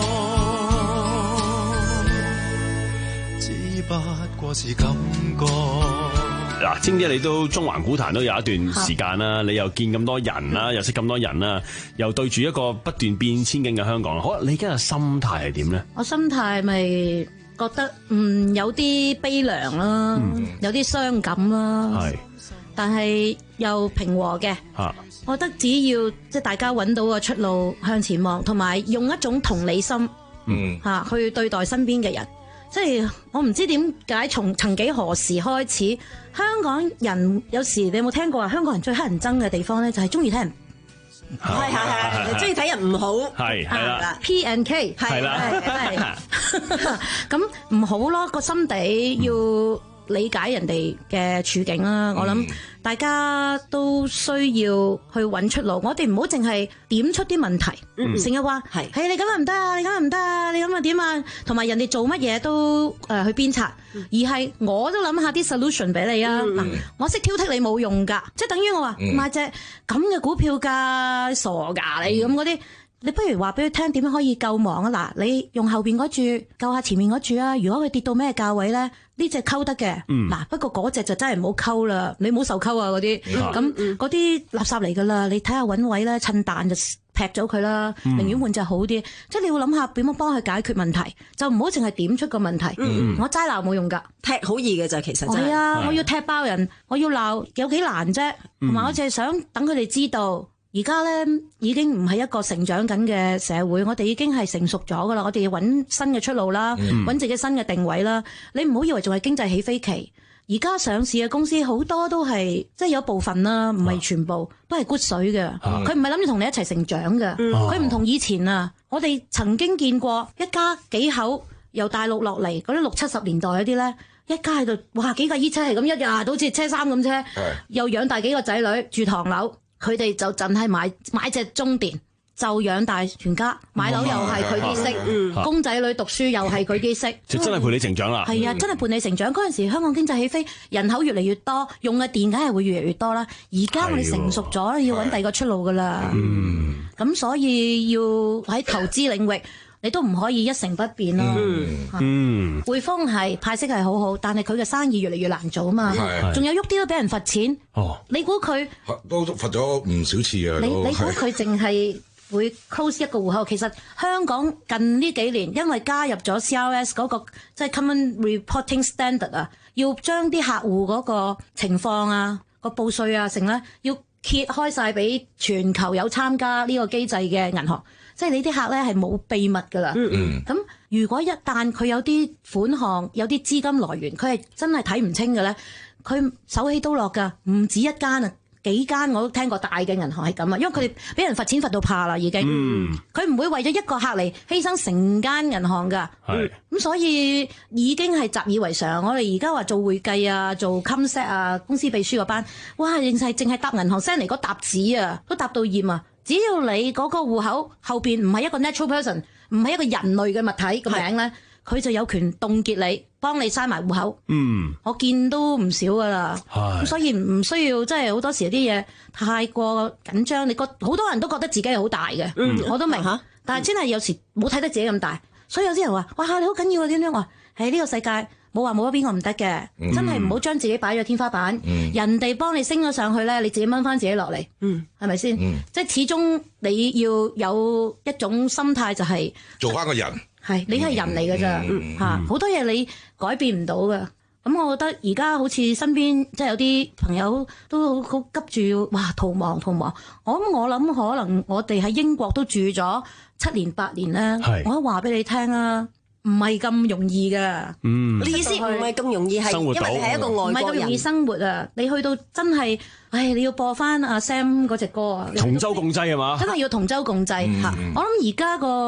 只不過是感覺。 嗱，青姐你都中環股壇都有一段時間啦，你又見咁多人啦，又識咁多人啦，又對住一個不斷變遷緊嘅香港，好，你而家嘅心態係點咧？ 我心態咪覺得嗯有啲悲涼啦，嗯、有啲傷感啦，係，但係又平和嘅。啊我覺得只要即係大家揾到個出路向前望，同埋用一種同理心，嗯嚇去對待身邊嘅人。即係我唔知點解從曾幾何時開始，香港人有時你有冇聽過啊？香港人最乞人憎嘅地方咧，就係中意睇人， 係係係，中意睇人唔好， 係係啦 ，P and K 係啦， 咁唔好咯，個心底要理解人哋嘅處境啦。我諗大家都需要去揾出路，我哋唔好淨係點出啲問題，成日話係，係你咁又唔得啊，你咁又唔得啊，你咁又點啊，同埋人哋做乜嘢都誒去鞭策，而係我都諗下啲 solution 俾你啊。嗱，我識挑剔你冇用噶，即係等於我話買隻咁嘅股票噶，傻噶你咁嗰啲。你不如話俾佢聽點樣可以救亡啊！嗱，你用後邊嗰注救下前面嗰注啊！如果佢跌到咩價位咧，呢隻溝得嘅。嗱、嗯，不過嗰隻就真係唔好溝啦，你唔好受溝啊嗰啲。咁嗰啲垃圾嚟噶啦，你睇下揾位咧，趁彈就劈咗佢啦，寧願換隻好啲。即係你要諗下點樣幫佢解決問題，就唔好淨係點出個問題。嗯、我齋鬧冇用噶， 踢好易嘅就其實真係。係啊， 我要踢爆人，我要鬧有幾難啫？同埋、嗯、我淨係想等佢哋知道。而家咧已經唔係一個成長緊嘅社會，我哋已經係成熟咗噶啦，我哋要揾新嘅出路啦，揾、嗯、自己新嘅定位啦。你唔好以為仲係經濟起飛期，而家上市嘅公司好多都係即係有部分啦，唔係全部、啊、都係 good 水嘅。佢唔係諗住同你一齊成長嘅，佢唔、嗯、同以前啊。我哋曾經見過一家幾口由大陸落嚟嗰啲六七十年代嗰啲咧，一家喺度哇幾架衣車係咁一日都好似車衫咁車，又養大幾個仔女住唐樓。佢哋就淨係買買隻中電，就養大全家，買樓又係佢啲息，公仔女讀書又係佢啲息， 就真係陪你成長啦。係啊， 真係陪你成長。嗰陣時香港經濟起飛，人口越嚟越多，用嘅電梗係會越嚟越多啦。而家我哋成熟咗，要揾第二個出路噶啦。咁所以要喺投資領域。你都唔可以一成不變咯。嗯，匯豐係派息係好好，但係佢嘅生意越嚟越難做啊嘛。仲有喐啲都俾人罰錢。哦，你估佢都罰咗唔少次嘅。 你你估佢淨係會 close 一個戶口？其實香港近呢幾年因為加入咗 C R S 嗰個即係 Common Reporting Standard 啊，要將啲客戶嗰個情況啊、個報稅啊成咧，要揭開晒俾全球有參加呢個機制嘅銀行。即係你啲客咧係冇秘密㗎啦，咁、嗯嗯、如果一旦佢有啲款項、有啲資金來源，佢係真係睇唔清嘅咧，佢手起刀落㗎，唔止一間啊，幾間我都聽過大嘅銀行係咁啊，因為佢哋俾人罰錢罰到怕啦已經，佢唔、嗯、會為咗一個客嚟犧牲成間銀行㗎，咁、嗯、所以已經係習以為常。我哋而家話做會計啊、做 comsec 啊、公司秘書嗰班，哇，淨係淨係搭銀行 send 嚟嗰沓紙啊，都搭到厭啊！只要你嗰個戶口後邊唔係一個 natural person， 唔係一個人類嘅物體個名咧，佢就有權凍結你，幫你閂埋戶口。嗯，我見都唔少噶啦。咁所以唔需要即係好多時啲嘢太過緊張。你覺好多人都覺得自己係好大嘅，嗯、我都明嚇。但係真係有時冇睇得自己咁大，所以有啲人話：哇，你好緊要啊！點樣話？喺呢個世界。冇話冇咗邊個唔得嘅，嗯、真係唔好將自己擺咗天花板，嗯、人哋幫你升咗上去咧，你自己掹翻自己落嚟，係咪先？即係始終你要有一種心態，就係做翻個人， 係你係人嚟㗎咋嚇，好、嗯嗯、多嘢你改變唔到㗎。咁我覺得而家好似身邊即係有啲朋友都好急住哇逃亡逃亡。我諗我諗可能我哋喺英國都住咗七年八年咧，是我都話俾你聽啊。唔係咁容易噶， 嗯，你意思唔係咁容易係，因為你係一個外國人，唔係咁容易生活啊！ 你去到真係，唉，你要播翻阿 Sam 嗰隻歌啊， 同舟共濟係嘛？ 真係要同舟共濟嚇！嗯、我諗而家個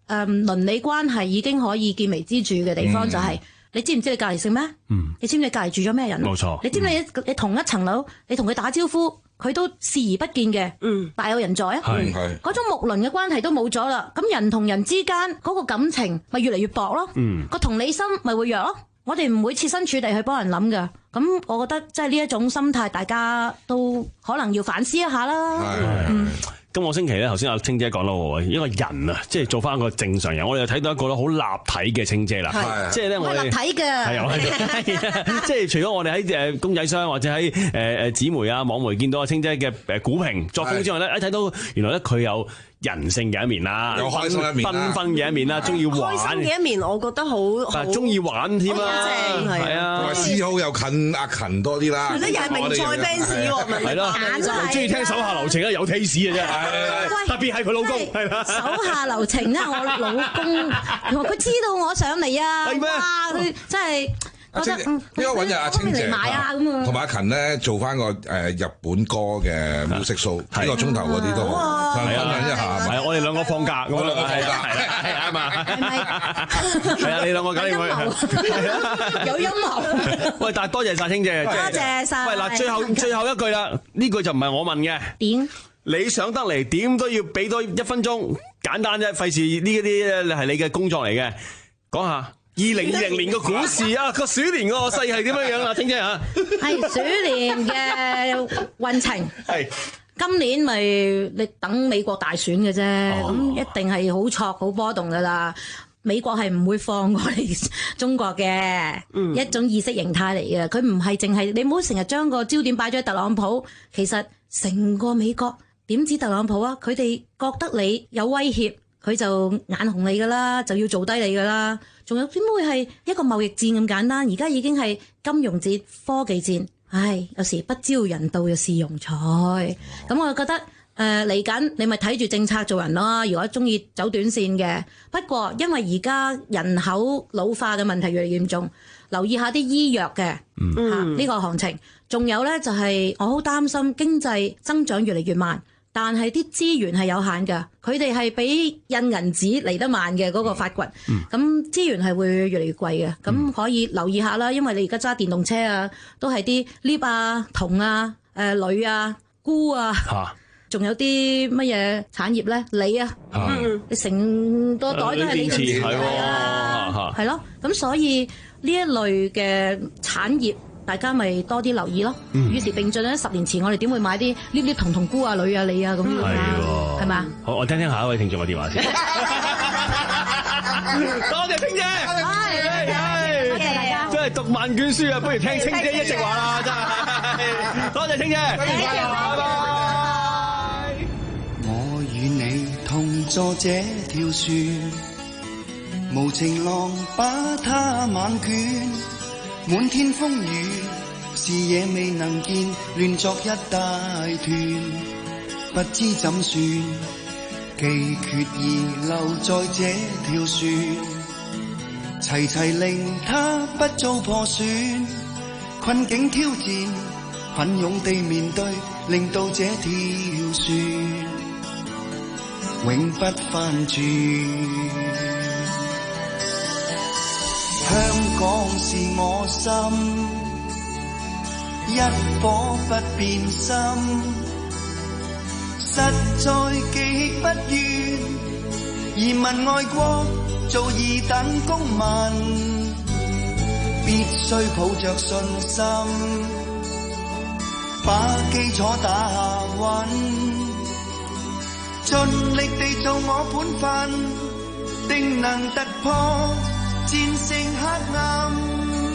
誒鄰里關係已經可以見微知著嘅地方就係、是。嗯你知唔知你隔離姓咩？嗯，你知唔知你隔離住咗咩人？ 冇錯。 你知唔知你你同一層樓，你同佢打招呼，佢都視而不見嘅。嗯，大有人在啊。 係係。 嗰種睦鄰嘅關係都冇咗啦。咁人同人之間嗰個感情咪越嚟越薄咯。嗯。個同理心咪會弱咯。我哋唔會設身處地去幫人諗㗎。咁我覺得即係呢一種心態，大家都可能要反思一下啦。 係。嗯。今個星期咧，頭先阿清姐講到喎，一個人啊，即係做翻一個正常人，我哋又睇到一個咧好立體嘅清姐啦，即係咧我哋立體嘅， 係啊，即係除咗我哋喺誒公仔箱或者喺誒誒紙媒啊網媒見到阿清姐嘅誒股評作風之外咧，一睇到原來咧佢有人性嘅一面啦， 有開心一面繽紛嘅一面啦，中意玩開心嘅一面，我覺得好好中意玩添啊，係啊， 同埋嗜好又近阿勤多啲啦， 你又係名菜 fans 喎， 係咯，又中意聽手下留情啊，有 taste 嘅啫。特別係佢老公，係嘛？ 手下留情咧，我老公佢知道我上嚟啊， 係咩？ 佢真係覺得應該揾日阿清姐買啊咁啊， 同埋阿勤咧做翻個誒日本歌嘅 music show，幾個鐘頭嗰啲都好，分享一下。 係啊，我哋兩個放假咁樣，係啊，係啊嘛，係咪？係啊，你兩個搞掂佢， 有陰謀。 喂，但係多謝晒清姐， 多謝晒。 喂，嗱，最後最後一句啦，呢句就唔係我問嘅。 點？ 你上得嚟點都要俾多一分鐘，簡單啫，費事呢一啲係你嘅工作嚟嘅。講下二零二零年嘅股市啊，個鼠年個勢係點樣樣啊，清姐啊？ 係鼠年嘅運程。 係。 今年咪你等美國大選嘅啫，咁、哦、一定係好挫好波動噶啦。美國係唔會放過嚟中國嘅、嗯、一種意識形態嚟嘅，佢唔係淨係你唔好成日將個焦點擺咗喺特朗普，其實成個美國。點知特朗普啊？佢哋覺得你有威脅，佢就眼紅你噶啦，就要做低你噶啦。仲有點會係一個貿易戰咁簡單？而家已經係金融戰、科技戰。唉，有時不招人妒又是庸才。咁我就覺得誒嚟緊，你咪睇住政策做人咯。如果中意走短線嘅，不過因為而家人口老化嘅問題越嚟越嚴重，留意下啲醫藥嘅嚇呢個行情。仲有咧就係、是、我好擔心經濟增長越嚟越慢。但係啲資源係有限㗎，佢哋係比印銀紙嚟得慢嘅嗰、那個發掘，咁、嗯、資源係會越嚟越貴嘅，咁、嗯、可以留意下啦。因為你而家揸電動車啊，都係啲 lift 啊、銅啊、誒、呃、鋁啊、鈷啊，仲、啊、有啲乜嘢產業咧？鋰啊，嗯、你成個袋都係鋰電池，係啊，係咯。咁所以呢一類嘅產業。大家咪多啲留意咯，與時並進咧。十年前我哋點會買啲呢啲銅同鈷啊、鋁啊、鋰啊咁樣啊？係嘛？ 好，我聽聽下一位聽眾嘅電話先。多謝清姐， 多謝大家。 真係讀萬卷書啊，不如聽清姐一席話啦，真係。多謝清姐，拜拜。 我與你同坐這條船，無情浪把它猛捲。滿天風雨，視野未能見，亂作一大團，不知怎算，既決意留在這條船，齊齊令它不遭破損，困境挑戰，奮勇地面對，令到這條船永不翻轉。香港是我心，一顆不變心，實在記不怨。移民外國做二等公民，必須抱着信心，把基礎打穩，盡力地做我本分，定能突破戰勝黑暗。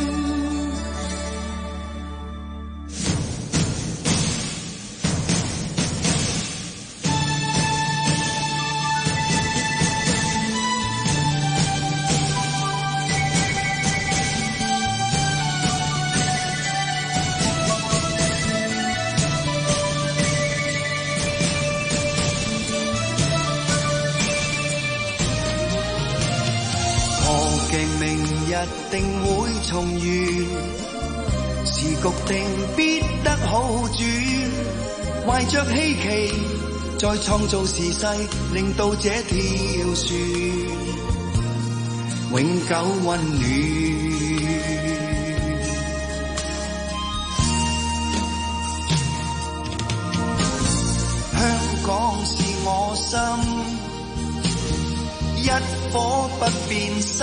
定會重圓，時局定必得好轉。懷着希冀，再創造時勢，令到這條船永久溫暖。香港是我心，一顆不變心，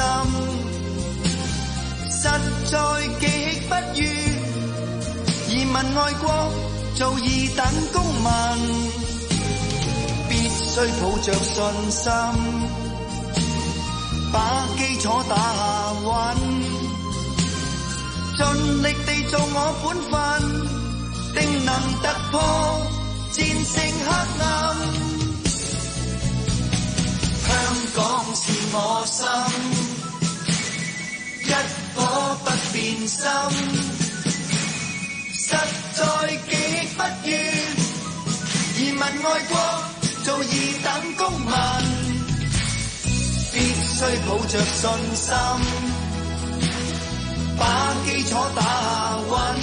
實在記憶不渝。移民外國做二等公民，必須抱着信心，把基礎打穩，盡力地做我本分，定能突破戰勝黑暗。香港是我心，一顆不變心，實在記憶不渝。移民外國做二等公民，必須抱着信心，把基礎打穩，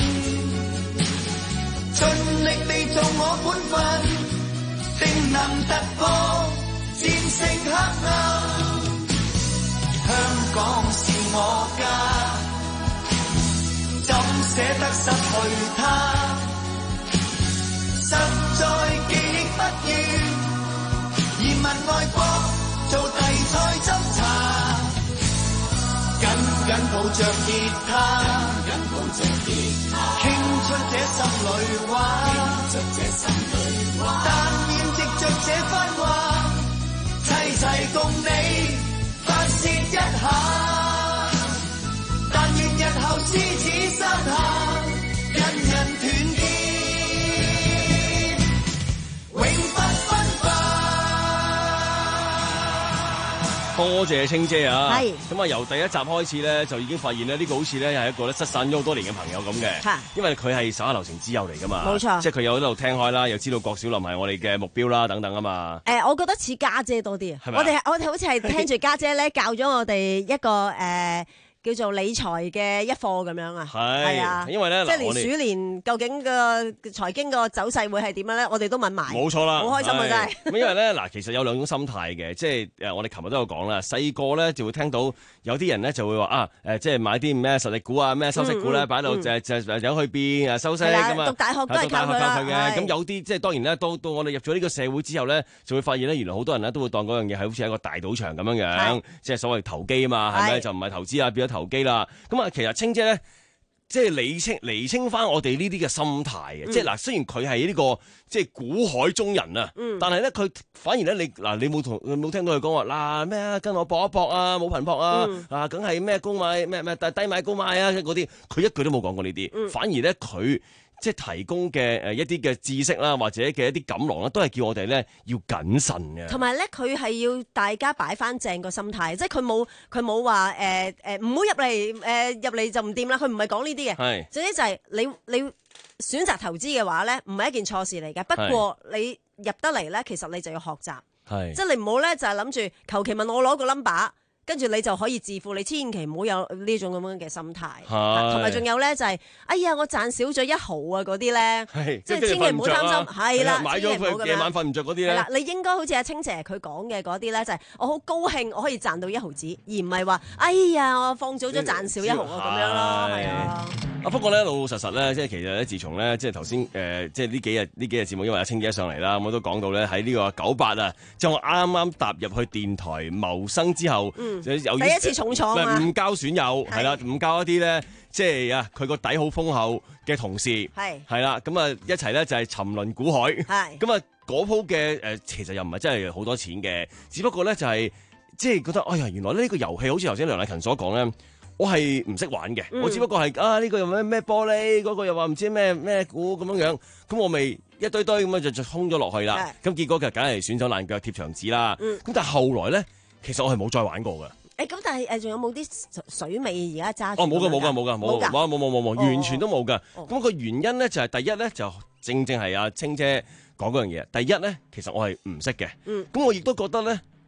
盡力地做我本分，定能突破戰勝黑暗。香港是我家，怎捨得失去它？實在記憶不渝。移民外國做題材斟茶，緊緊抱着吉他，緊緊抱着吉他，傾出這心裏話，傾出這心裏話。但願藉着這番話，齊齊共你發泄一下。但願日後獅子山下，人人團結，永不分化。 多謝清姐啊！ 係咁啊，由第一集開始咧，就已經發現咧，呢個好似咧係一個咧失散咗好多年嘅朋友咁嘅。 嚇！ 因為佢係手下留情之友嚟噶嘛。 冇錯， 即係佢有喺度聽開啦，又知道郭小霖係我哋嘅目標啦，等等啊嘛。 誒、呃，我覺得似家姐多啲啊！ 係咪我哋我哋好似係聽住家姐咧教咗我哋一個誒。呃叫做理財嘅一課咁樣啊，係啊， 因為咧， 即係連我哋鼠年究竟個財經個走勢會係點樣咧？我哋都問埋， 冇錯啦， 好開心啊！真係。 咁因為咧嗱，其實有兩種心態嘅，即係誒，我哋琴日都有講啦。細個咧就會聽到有啲人咧就會話啊誒，即係買啲咩實力股啊、咩收息股咧，擺到就就就有去變誒收息咁啊。 讀大學都係靠佢啦。 嘅。咁有啲即係當然咧，到到我哋入咗呢個社會之後咧，就會發現咧，原來好多人咧都會當嗰樣嘢係好似一個大賭場咁樣樣，即係所謂投機啊嘛，係咪？就唔係投資啊，變咗投機啦。咁啊，其實清姐咧，即係理清釐清翻我哋呢啲嘅心態嘅，即係嗱，雖然佢係呢個即係股海中人啊，嗯、但係咧佢反而咧，你嗱你冇同冇聽到佢講話嗱咩啊，跟我搏一搏啊，冇頻撲啊，嗯、啊梗係咩高買咩咩低買高買啊嗰啲，佢一句都冇講過呢啲，嗯、反而咧佢。即係提供嘅誒一啲嘅知識啦，或者嘅一啲錦囊啦，都係叫我哋咧要謹慎嘅。同埋咧，佢係要大家擺翻正個心態，即係佢冇佢冇話誒誒唔好入嚟誒入嚟就唔掂啦。佢唔係講呢啲嘅。係。總之就係你你選擇投資嘅話咧，唔係一件錯事嚟嘅。不過你入得嚟咧，其實你就要學習。係。即係你唔好咧，就係諗住求其問我攞個 number。跟住你就可以致富，你千祈唔好有呢種咁樣嘅心態。同埋仲有咧就係、是，哎呀我賺少咗一毫啊嗰啲咧，即係千祈唔好擔心。係啦，買咗佢夜晚瞓唔着嗰啲咧。係啦，你應該好似阿清姐佢講嘅嗰啲咧，就係、是、我好高興我可以賺到一毫子，而唔係話，哎呀我放早咗賺少一毫啊咁樣咯，係啊。啊不過咧老老實實咧，即係其實咧，自從咧即係頭先誒，即係呢幾日呢幾日節目，因為阿清姐上嚟啦，我都講到咧喺呢個九八啊，即係我啱啱踏入去電台謀生之後。嗯第一次重創啊！唔交損友係啦，唔交一啲咧，即係啊，佢個底好豐厚嘅同事係係啦，咁啊一齊咧就係沉淪股海係咁啊嗰鋪嘅誒，其實又唔係真係好多錢嘅，只不過咧就係即係覺得哎呀，原來呢個遊戲好似頭先梁麗勤所講咧，我係唔識玩嘅，嗯、我只不過係啊呢個又咩咩玻璃，嗰個又話唔知咩咩股咁樣樣，咁我未一堆堆咁樣就就衝咗落去啦，咁結果就梗係損手爛腳貼牆紙啦，咁、嗯、但係後來咧，其實我係冇再玩過嘅。誒咁，但係誒仲有冇啲水尾而家揸住？哦，冇噶，冇噶，冇噶，冇冇冇冇冇，完全都冇噶。咁個原因咧就係第一咧就正正係阿清姐講嗰樣嘢。第一咧，其實我係唔識嘅。嗯。咁我亦都覺得咧，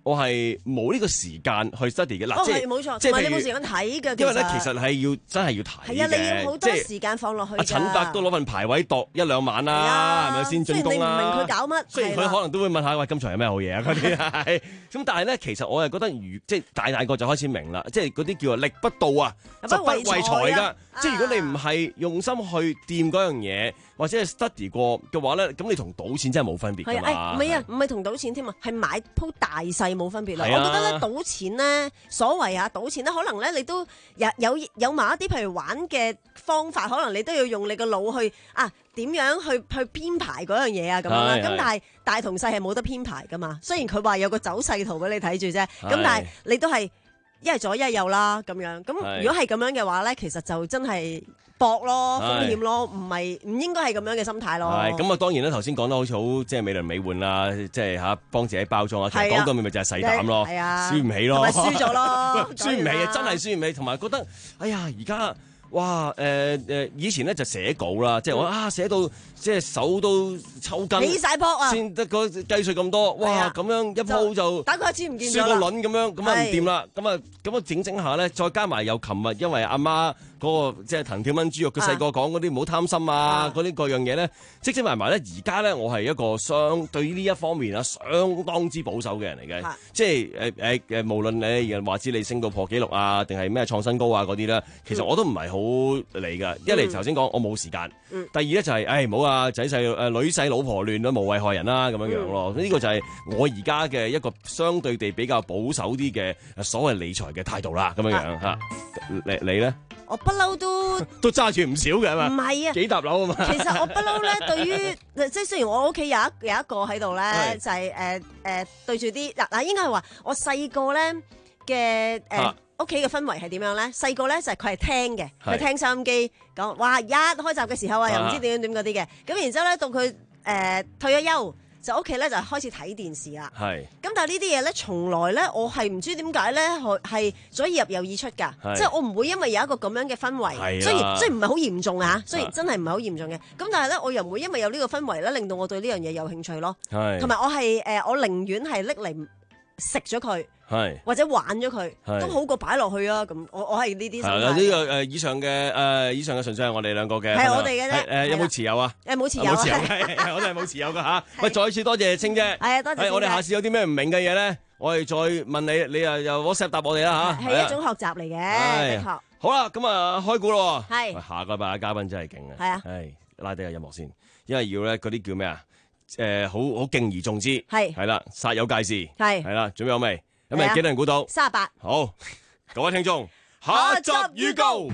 我係冇呢個時間去 study 嘅。嗱，即係冇錯， 即係你冇時間睇嘅。 因為咧，其實係要真係要睇嘅。 係啊，你要好多時間放落去。 阿陳伯都攞份排位度一兩晚啦，係咪先進攻啦？ 雖然你唔明佢搞乜， 雖然佢可能都會問下喂，今場有咩好嘢啊？嗰啲係咁，但係咧，其實我係覺得，如即係大大個就開始明啦，即係嗰啲叫做力不到啊，就不為財㗎。即係如果你唔係用心去掂嗰樣嘢，或者係 study 過嘅話咧，咁你同賭錢真係冇分別㗎嘛。 唔係啊，唔係同賭錢添啊，係買鋪大細冇分別啦。 啊、 我覺得咧，賭錢咧，所謂啊，賭錢咧，可能咧你都有有有某一啲譬如玩嘅方法，可能你都要用你個腦去啊點樣去去編排嗰樣嘢啊咁樣啦。咁但係大同細係冇得編排㗎嘛。雖然佢話有個走勢圖俾你睇住啫，咁但係你都係一係左一係右啦咁樣。咁如果係咁樣嘅話咧，其實就真係搏咯，風險咯，唔係唔應該係咁樣嘅心態咯。係咁啊，當然啦，頭先講得好似好即係美輪美奐啦，即係嚇幫自己包裝啊。其實講到尾咪就係細膽咯，輸唔起咯， 咪輸咗咯， 輸唔起啊！真係輸唔起，同埋覺得哎呀而家哇誒誒以前咧就寫稿啦，即係我啊寫到即係手都抽筋， 起曬泡啊， 先得個計數咁多，哇咁樣一鋪就打個一支唔見咗輸個輪咁樣，咁啊唔掂啦，咁啊咁啊整整下咧，再加埋又琴日因為阿媽。嗰個即係藤條炆豬肉，佢細個講嗰啲唔好貪心啊，嗰啲各樣嘢咧，積積埋埋咧，而家咧我係一個相對於呢一方面啊，相當之保守嘅人嚟嘅，即係誒誒誒，無論你人話知你升到破紀錄啊，定係咩創新高啊嗰啲咧，其實我都唔係好理㗎。一嚟頭先講我冇時間，第二咧就係誒唔好啊仔細誒女細老婆亂都無謂害人啦咁樣樣咯。呢個就係我而家嘅一個相對地比較保守啲嘅所謂理財嘅態度啦，咁樣樣嚇。你你咧？ 我不嬲都都揸住唔少嘅係嘛？ 唔係啊，幾沓樓啊嘛。 其實我不嬲咧，對於即係雖然我屋企有一有一個喺度咧，就係誒誒對住啲嗱嗱，應該係話我細個咧嘅誒屋企嘅氛圍係點樣咧？細個咧就係佢係聽嘅，佢聽收音機講，哇一開閘嘅時候啊，又唔知點點點嗰啲嘅，咁然之後咧到佢誒退咗休。就屋企咧就開始睇電視啦，係。咁但係呢啲嘢咧，從來咧我係唔知點解咧，係左耳入右耳出㗎，即係我唔會因為有一個咁樣嘅氛圍，雖然雖然唔係好嚴重啊，雖然真係唔係好嚴重嘅，咁但係咧我又唔會因為有呢個氛圍咧，令到我對呢樣嘢有興趣咯，同埋我係誒我寧願係拎嚟食咗佢。係或者玩咗佢都好過擺落去啊！咁我我係呢啲。係啦，呢個誒以上嘅誒以上嘅純粹係我哋兩個嘅。係我哋嘅啫。誒有冇持有啊？誒冇持有。冇持有嘅，我哋係冇持有噶吓。喂，再次多謝清姐。係啊，多謝。我哋下次有啲咩唔明嘅嘢咧，我哋再問你，你又又 WhatsApp 答我哋啦吓。係一種學習嚟嘅，的確。好啦，咁啊開估咯。係。下個禮拜嘅嘉賓真係勁啊！係啊。係拉低個音樂先，因為要咧嗰啲叫咩啊？誒，好好敬而重之。係。係啦，煞有介事。係。係啦，準備好未？咁咪幾多人估到？三十八。好，各位聽眾，下集預告。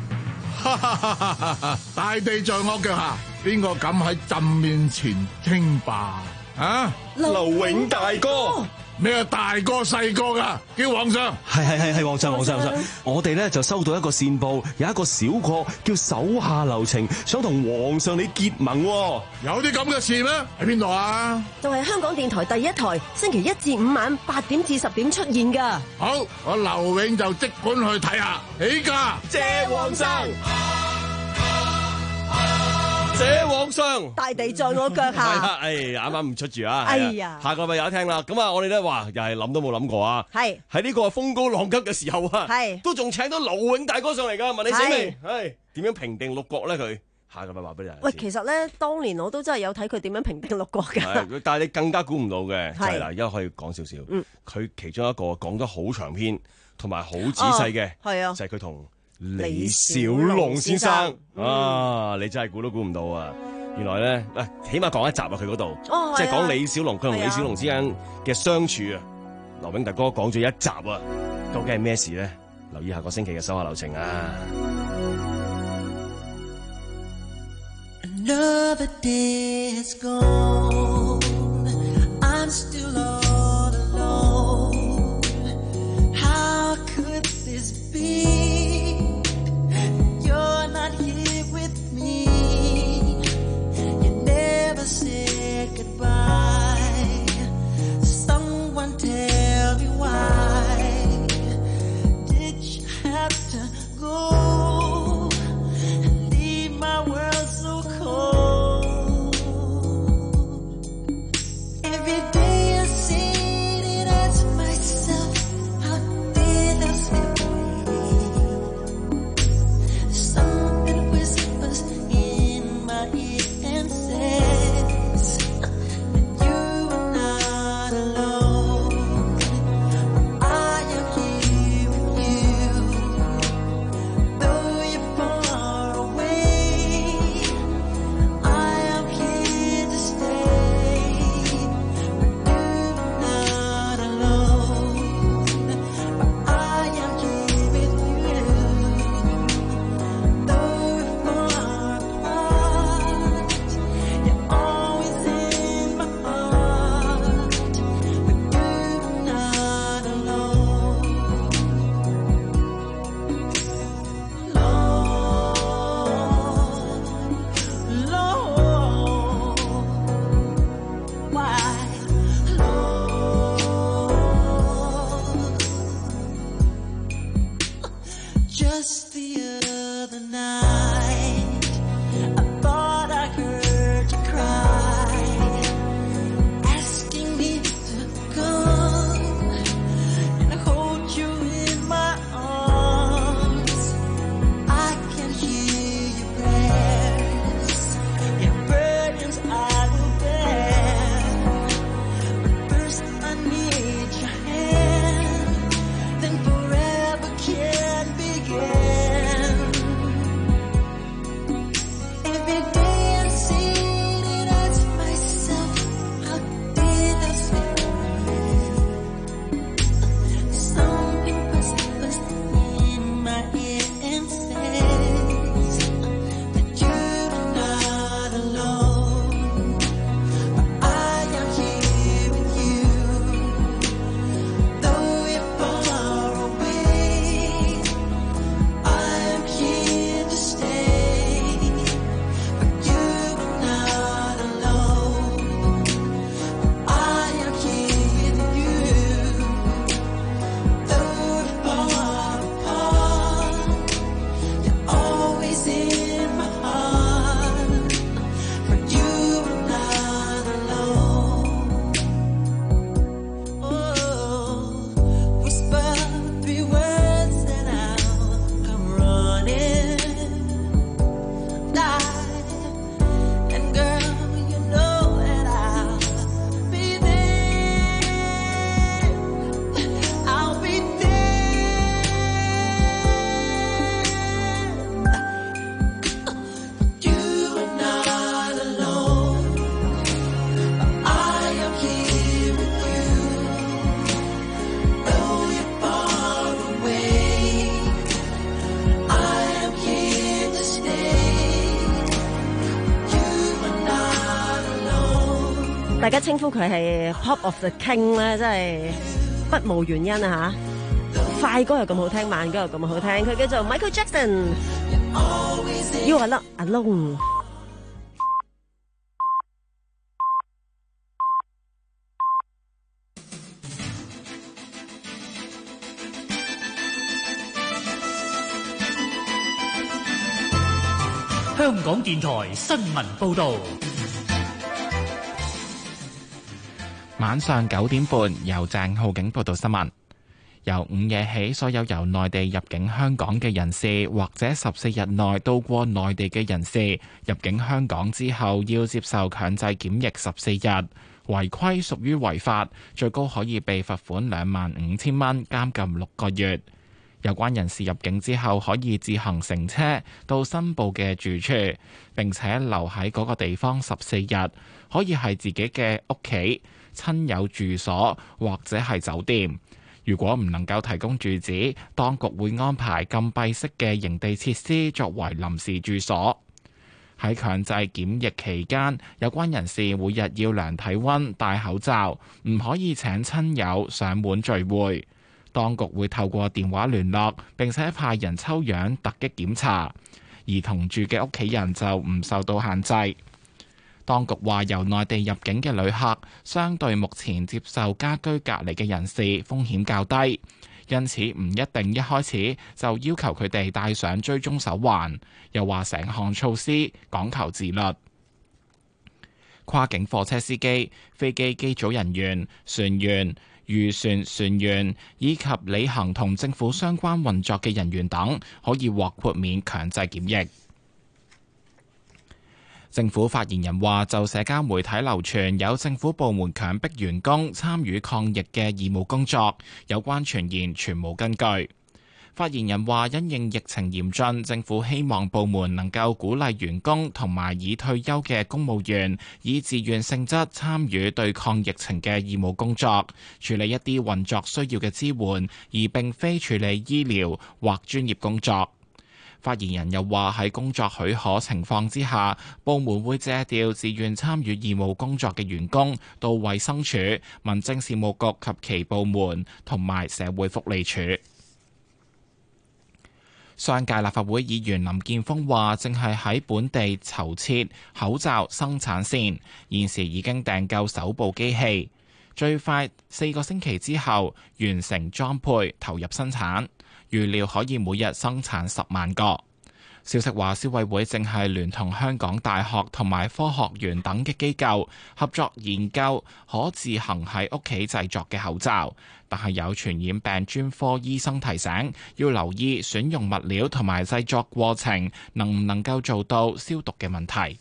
大地在我腳下，邊個敢喺朕面前稱霸啊？劉永大哥。咩大哥細個噶？叫皇上。係係係係皇上皇上皇上。我哋咧就收到一個線報，有一個小國叫手下留情，想同皇上你結盟。有啲咁嘅事咩？喺邊度啊？ 就係香港電台第一台，星期一至五晚八點至十點出現噶。 好，我劉永就即管去睇下。起駕，謝皇上。謝皇上， 大地在我腳下。 係啊，哎，啱啱唔出住啊。 哎呀， 下個禮拜有得聽啦。咁啊，我哋咧話又係諗都冇諗過啊。係喺呢個風高浪急嘅時候啊，係都仲請到劉永大哥上嚟噶。問你死未？係點樣平定六國咧？佢下個禮拜話俾你聽。 喂，其實咧，當年我都真係有睇佢點樣平定六國噶。 但係你更加估唔到嘅，就係嗱，而家可以講少少。嗯，佢其中一個講得好長篇，同埋好仔細嘅，係啊，就係佢同李小龍先生。啊！你真係估都估唔到啊！原來咧，誒，起碼講一集啊，佢嗰度，即係講李小龍，佢同李小龍之間嘅相處啊。劉永大哥講咗一集啊，究竟係咩事咧？留意下個星期嘅手下留情啊！ Another day is gone. I'm still all alone. How could this be? You're not here with me. You never said goodbye. Someone tell me why did you have to go and leave my world so cold? 大家稱呼佢係 Pop of the King 咧，真係不無原因啊嚇！快歌又咁好聽，慢歌又咁好聽，佢叫做 Michael Jackson。You are not alone。 香港電台新聞報導。 晚上九點半，由鄭浩景報道新聞。由午夜起，所有由內地入境香港嘅人士，或者十四日內到過內地嘅人士，入境香港之後要接受強制檢疫十四日。違規屬於違法，最高可以被罰款兩萬五千蚊，監禁六個月。有關人士入境之後可以自行乘車到申報嘅住處，並且留喺嗰個地方十四日，可以係自己嘅屋企、親友住所或者係酒店。如果唔能夠提供住址，當局會安排禁閉式嘅營地設施作為臨時住所。喺強制檢疫期間，有關人士每日要量體溫、戴口罩，唔可以請親友上門聚會。當局會透過電話聯絡，並且派人抽樣突擊檢查，而同住嘅屋企人就唔受到限制。當局話，由內地入境嘅旅客，相對目前接受家居隔離嘅人士風險較低，因此唔一定一開始就要求佢哋戴上追蹤手環。又話成項措施講求自律。跨境貨車司機、飛機機組人員、船員、漁船船員以及履行同政府相關運作嘅人員等，可以獲豁免強制檢疫。政府發言人話，就社交媒體流傳有政府部門強迫員工參與抗疫嘅義務工作，有關傳言全無根據。發言人話，因應疫情嚴峻，政府希望部門能夠鼓勵員工同埋已退休嘅公務員以自願性質參與對抗疫情嘅義務工作，處理一啲運作需要嘅支援，而並非處理醫療或專業工作。發言人又話，喺工作許可情況之下，部門會借調自願參與義務工作嘅員工到衛生署、民政事務局及其部門同埋社會福利署。上屆立法會議員林健鋒話，正係喺本地籌設口罩生產線，現時已經訂購首部機器，最快四個星期之後完成裝配投入生產，預料可以每日生產十萬個。消息話，消委會正係聯同香港大學同埋科學園等嘅機構合作研究可自行喺屋企製作嘅口罩，但係有傳染病專科醫生提醒，要留意選用物料同埋製作過程能唔能夠做到消毒嘅問題。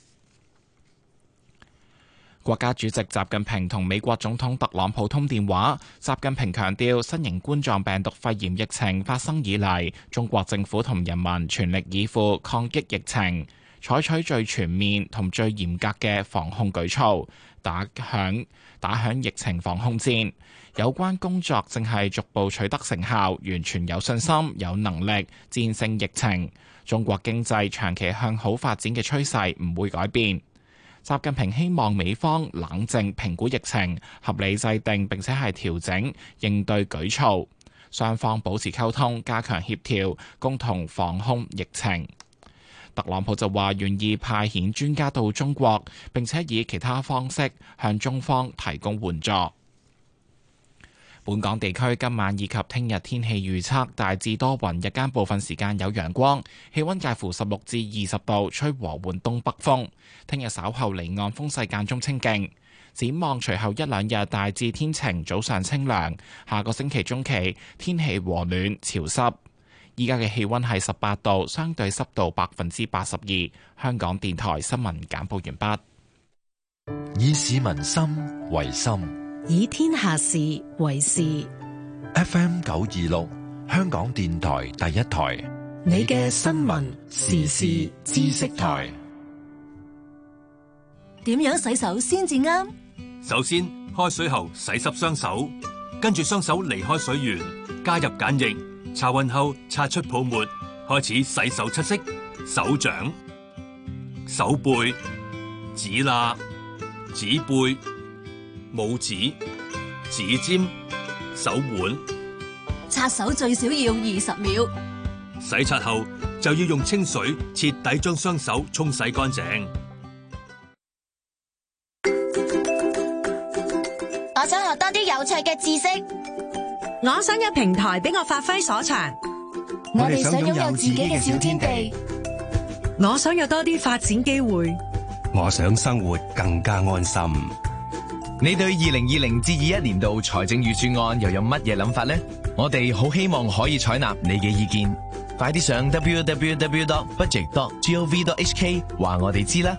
國家主席習近平同美國總統特朗普通電話，習近平強調，新型冠狀病毒肺炎疫情發生以嚟，中國政府同人民全力以赴抗擊疫情，採取最全面同最嚴格嘅防控舉措，打響打響疫情防控戰。有關工作正係逐步取得成效，完全有信心、有能力戰勝疫情。中國經濟長期向好發展嘅趨勢唔會改變。習近平希望美方冷靜評估疫情，合理制定並且係調整應對舉措，雙方保持溝通，加強協調，共同防控疫情。特朗普就話願意派遣專家到中國，並且以其他方式向中方提供援助。本港地區今晚以及聽日天氣預測大致多雲，日間部分時間有陽光，氣溫介乎十六至二十度，吹和緩東北風。聽日稍後離岸風勢間中清勁。展望隨後一兩日大致天晴，早上清涼。下個星期中期天氣和暖潮濕。依家嘅氣溫係十八度，相對濕度百分之八十二。香港電台新聞簡報完畢。 以市民心為心， 以天下事為事。 F M 九二六，香港電台第一台， 你嘅新聞時事知識台。 點樣洗手先至啱？ 首先，開水後洗濕雙手，跟住雙手離開水源，加入鹼液，擦勻後擦出泡沫，開始洗手七式：手掌、手背、指罅、指背、 拇指、指尖、手腕。 擦手最少要二十秒。 洗刷後就要用清水徹底將雙手沖洗乾淨。 我想學多啲有趣嘅知識。 我想有平台俾我發揮所長。 我哋想擁有自己嘅小天地。 我想有多啲發展機會。 我想生活更加安心。 你對二零二零至二一年度財政預算案又有乜嘢諗法呢？我哋好希望可以採納你嘅意見，快啲上 w w w dot budget dot gov dot h k 話我哋知啦。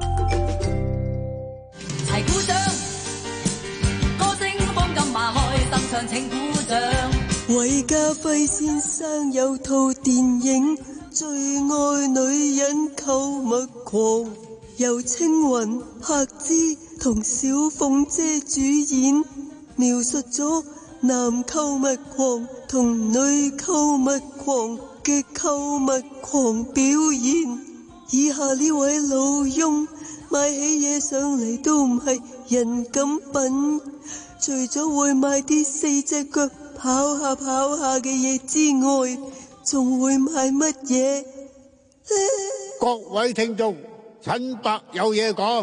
齊鼓掌，歌聲放金馬開，心唱請鼓掌。 韋家輝先生有套電影《最愛女人購物狂》，由青雲、柏芝同小鳳姐主演，描述咗男購物狂同女購物狂嘅購物狂表現。以下呢位老翁買起嘢上嚟都唔係人咁品，除咗會買啲四隻腳跑下跑下嘅嘢之外，仲會買乜嘢？ 各位聽眾，陳伯有嘢講。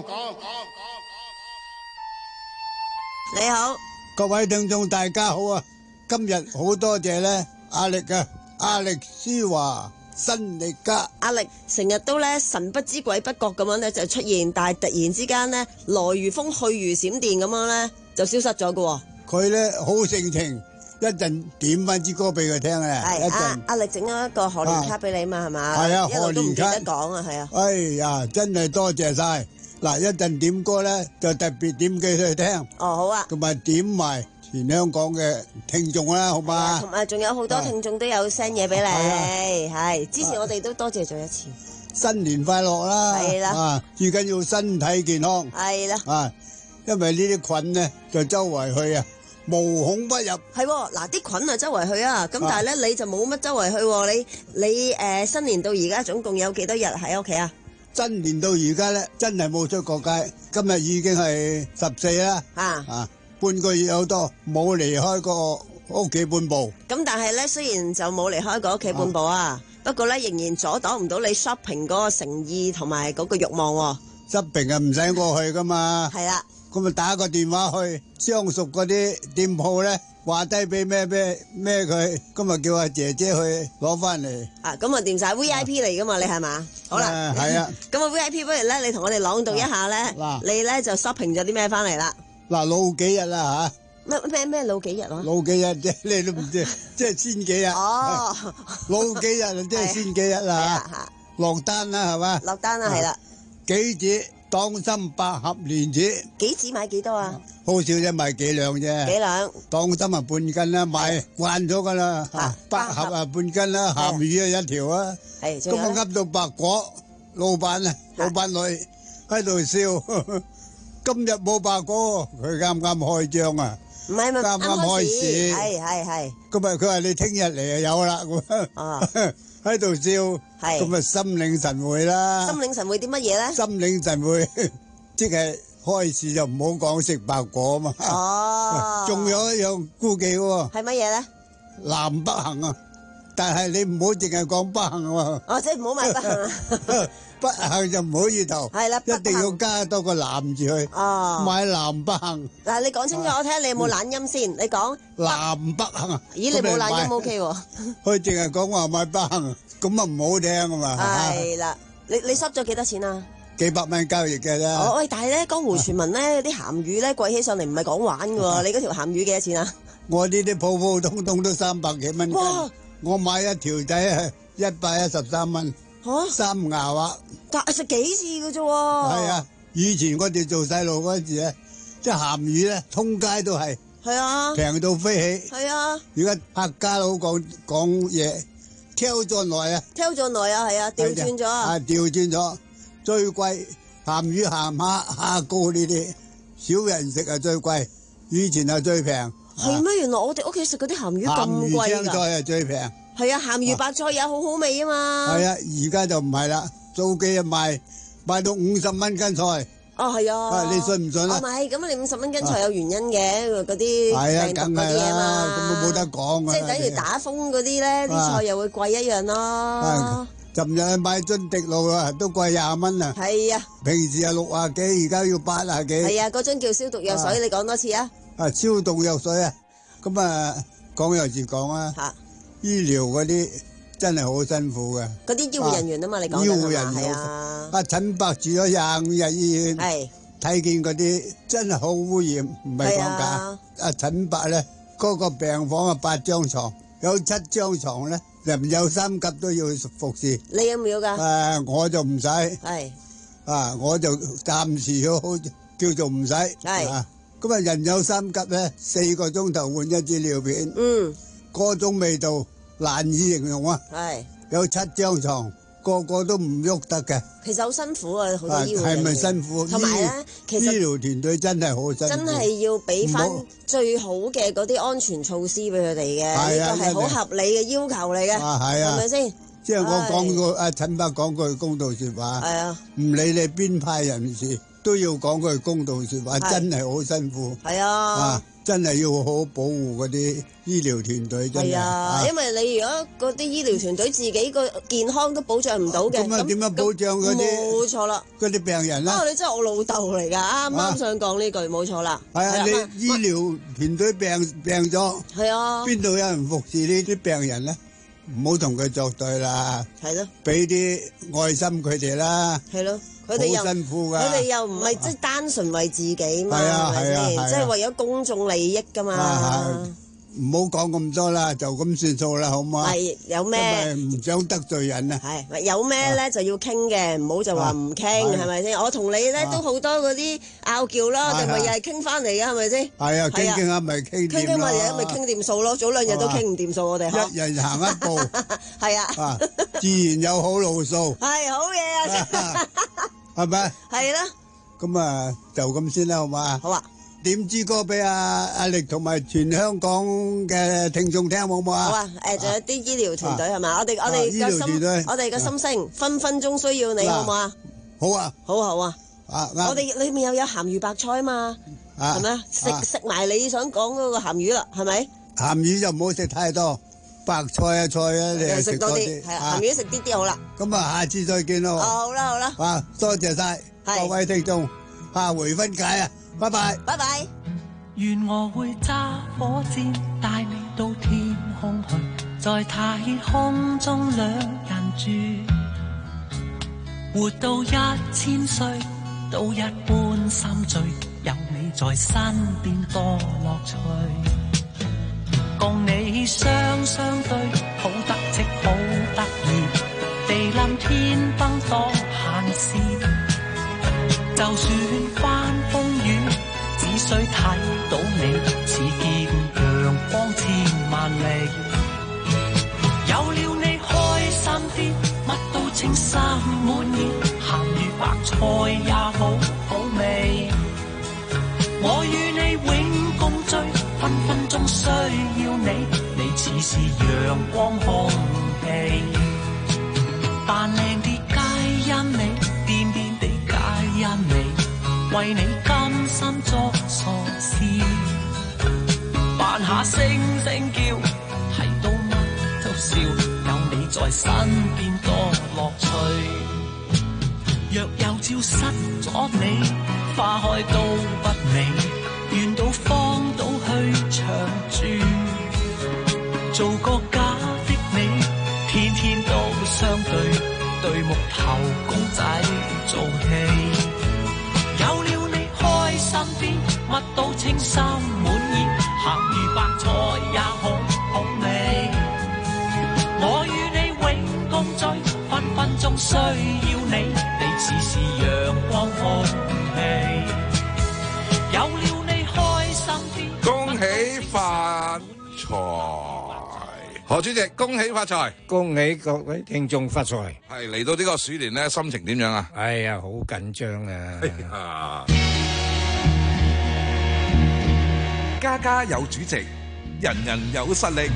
你好， 各位聽眾大家好啊！今日好多謝咧，阿力啊，阿力舒華新力加。 阿力成日都咧神不知鬼不覺咁樣咧就出現，但係突然之間咧來如風去如閃電咁樣咧就消失咗㗎。 佢咧好性情。一陣點翻支歌俾佢聽咧， 係阿阿力整咗一個賀年卡俾你嘛，係嘛？ 係啊， 一路都唔記得講啊，係啊。 哎呀，真係多謝晒！嗱，一陣點歌咧就特別點俾佢聽。 哦，好啊。 同埋點埋全香港嘅聽眾啦，好嘛？ 同埋仲有好多聽眾都有 send 嘢俾你，係之前我哋都多謝咗一次。 新年快樂啦！ 係啦， 啊，最緊要身體健康。 係啦， 啊，因為呢啲菌咧就周圍去啊。無孔不入， 係嗱啲菌啊周圍去啊，咁但係咧你就冇乜周圍去，你你誒、呃、新年到而家總共有幾多日喺屋企啊？ 新年到而家咧真係冇出過街，今日已經係十四啦， 啊啊半個月有多冇離開過屋企半步。 咁但係咧雖然就冇離開過屋企半步啊，啊不過咧仍然阻擋唔到你 shopping 嗰個誠意同埋嗰個慾望喎。 shopping 啊唔使過去噶嘛。 係啦。 咁咪打個電話去相熟嗰啲店鋪咧，話低俾咩咩咩佢，今日叫阿姐姐去攞翻嚟。 啊，咁啊掂晒 V I P 嚟噶嘛，你係嘛？好啦， 係啊。 咁啊 V I P 不如咧，你同我哋朗讀一下咧，你咧就 shopping 咗啲咩翻嚟啦？ 嗱，老幾日啦吓？咩咩咩老幾日啊？ 老幾日啫，你都唔知，即係先幾日。 哦， 老幾日即係先幾日啦吓。落單啦係嘛？ 落單啦係啦。 幾紙？黨參百合蓮子， 幾紙買幾多啊？ 好少啫，買幾兩啫。 幾兩？ 黨參啊半斤啦，買慣咗噶啦。百合啊半斤啦，鹹魚啊一條啊。 係。 咁我噏到白果，老闆啊，老闆女喺度笑。今日冇白果，佢啱啱開張啊。 唔係咪啱啱開市？ 係係係。 咁啊，佢話你聽日嚟就有啦。 啊。 喺度笑，咁啊心領神會啦。 心領神會啲乜嘢咧？ 心領神會，即係開市就唔好講食白果嘛。 哦。 仲有一樣顧忌喎。 係乜嘢咧？ 南北行啊！但係你唔好淨係講北行喎。 哦，即係唔好買北行啊。 北行就唔好意頭。 係啦， 一定要加多個南字去。 哦。 買南北行。 嗱，你講清楚我聽，你有冇懶音先？你講。 南北行啊！ 咦，你冇懶音 OK 喎？ 佢淨係講話買北行，咁啊唔好聽啊嘛。 係啦，你你收咗幾多錢啊？ 幾百蚊交易嘅啫。 哦，喂，但係咧江湖傳聞咧啲鹹魚咧貴起上嚟唔係講玩嘅喎，你嗰條鹹魚幾多錢啊？ 我呢啲普普通通都三百幾蚊斤。哇！我買一條仔係一百一十三蚊。嚇！三牙話。 但係食幾次嘅啫喎。 係啊，以前我哋做細路嗰陣時咧，即係鹹魚咧，通街都係。 係啊。平到飛起。 係啊。 而家客家佬講講嘢，挑咗耐啊。 挑咗耐啊，係啊，調轉咗啊。 啊，調轉咗，最貴鹹魚、鹹蝦、蝦膏呢啲，少人食啊最貴，以前係最平。 係咩？原來我哋屋企食嗰啲鹹魚咁貴㗎。鹹魚青菜係最平。 係啊，鹹魚白菜也好好味啊嘛。 係啊，而家就唔係啦，早幾日賣賣到五十蚊斤菜， 哦，係啊， 你信唔信啊？ 哦，唔係，咁你五十蚊斤菜有原因嘅，嗰啲病毒嗰啲啊嘛， 咁都冇得講啊！ 即係等於打風嗰啲咧，啲菜又會貴一樣咯。 尋日買樽滴露啊，都貴廿蚊啊！ 係啊， 平時係六啊幾，而家要八啊幾。 係啊，嗰樽叫消毒藥水，你講多次啊！ 啊，消毒藥水啊，咁啊講又是講啊，醫療嗰啲真係好辛苦嘅。 嗰啲醫護人員啊嘛，你講緊醫護人員啊，阿陳伯住咗廿五日醫院，睇見嗰啲真係好污染，唔係講假。阿陳伯咧，嗰個病房啊八張床，有七張床咧。人有三急都要服侍， 你有唔要㗎？ 誒，我就唔使， 係啊，我就暫時好叫做唔使，係啊。咁啊，人有三急咧，四個鐘頭換一支尿片，嗯，嗰種味道難以形容啊。係有七張床，個個都唔喐得嘅。 其實好辛苦啊，好多醫護人員。 係咪辛苦？ 同埋咧，其實醫療團隊真係好辛苦。 真係要俾翻最好嘅嗰啲安全措施俾佢哋嘅，呢個係好合理嘅要求嚟嘅，係咪先？ 即係我講過，阿陳伯講句公道説話，係啊，唔理你邊派人士，都要講句公道説話，真係好辛苦。係啊。真係要好好保護嗰啲醫療團隊，真係。係啊，因為你如果嗰啲醫療團隊自己個健康都保障唔到嘅，咁啊點樣保障嗰啲？冇錯啦，嗰啲病人咧。啊，你真係我老豆嚟㗎，啱啱想講呢句，冇錯啦。係啊，你醫療團隊病病咗，係啊，邊度有人服侍呢啲病人咧？唔好同佢作對啦。係咯。俾啲愛心佢哋啦。係咯。佢哋又辛苦㗎，佢哋又唔係即係單純為自己嘛，係咪先？即係為咗公眾利益㗎嘛。唔好講咁多啦，就咁算數啦，好唔好啊？係有咩？唔想得罪人啊。係有咩咧就要傾嘅，唔好就話唔傾，係咪先？我同你咧都好多嗰啲拗撬啦，我哋咪又係傾翻嚟嘅，係咪先？係啊，傾傾下咪傾掂咯。傾傾咪又咪傾掂數咯，早兩日都傾唔掂數，我哋一人行一步。係啊，自然有好路數。係好嘢啊！係咪？係啦。咁啊，就咁先啦，好嘛？好啊。點支歌俾阿阿力同埋全香港嘅聽眾聽，好唔好啊？好啊。誒，仲有啲醫療團隊係嘛？我哋我哋嘅心，我哋嘅心聲，分分鐘需要你，好唔好啊？好啊。好好啊。啊，我哋裏面又有鹹魚白菜啊嘛，係咪啊？食食埋你想講嗰個鹹魚啦，係咪？鹹魚就唔好食太多，白菜啊菜啊，你係食多啲。係啊，鹹魚食啲啲好啦。咁啊，下次再見咯。好啦好啦。啊，多謝晒各位聽眾，下回分解啊！拜拜，拜拜。 願我會揸火箭帶你到天空去，在太空中兩人住，活到一千歲都一般心醉，有你在身邊多樂趣，共你雙雙對，好得戚好得意，地冧天崩多閒事，就算翻風雨，只需睇到你，似見陽光千萬里。有了你開心啲，乜都稱心滿意，鹹魚白菜也好好味。我與你永共聚，分分鐘需要你，你似是陽光空氣。扮靚啲皆因你，癲癲地皆因你，為你甘心作傻事，扮下聲聲叫，睇到乜都笑，有你在身邊多樂趣。若有朝失咗你，花開都不美，願到荒島去長住，做個假的你，天天都相對，對木頭公仔做戲。有了你開心啲，乜都稱心滿意，鹹魚白菜也好好味。我與你永共聚，分分鐘需要你，你似是陽光空氣。有了你開心啲， 恭喜發財！何主席，恭喜發財！ 恭喜各位聽眾發財！ 係嚟到呢個鼠年咧，心情點樣啊？ 哎呀，好緊張啊！ 哎呀， 家家有主席，人人有實力。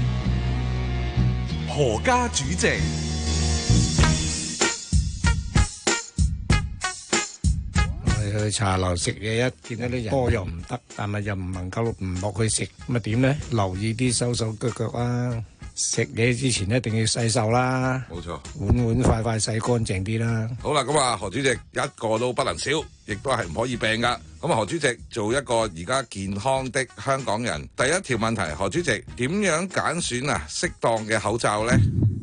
何家主席， 去茶樓食嘢，一見到啲人多又唔得，但係又唔能夠唔落去食，咁啊點咧？留意啲手手腳腳啊！食嘢之前一定要洗手啦， 冇錯， 碗碗筷筷洗乾淨啲啦。 好啦，咁啊，何主席一個都不能少，亦都係唔可以病噶。咁啊，何主席做一個而家健康的香港人，第一條問題，何主席點樣揀選啊適當嘅口罩咧？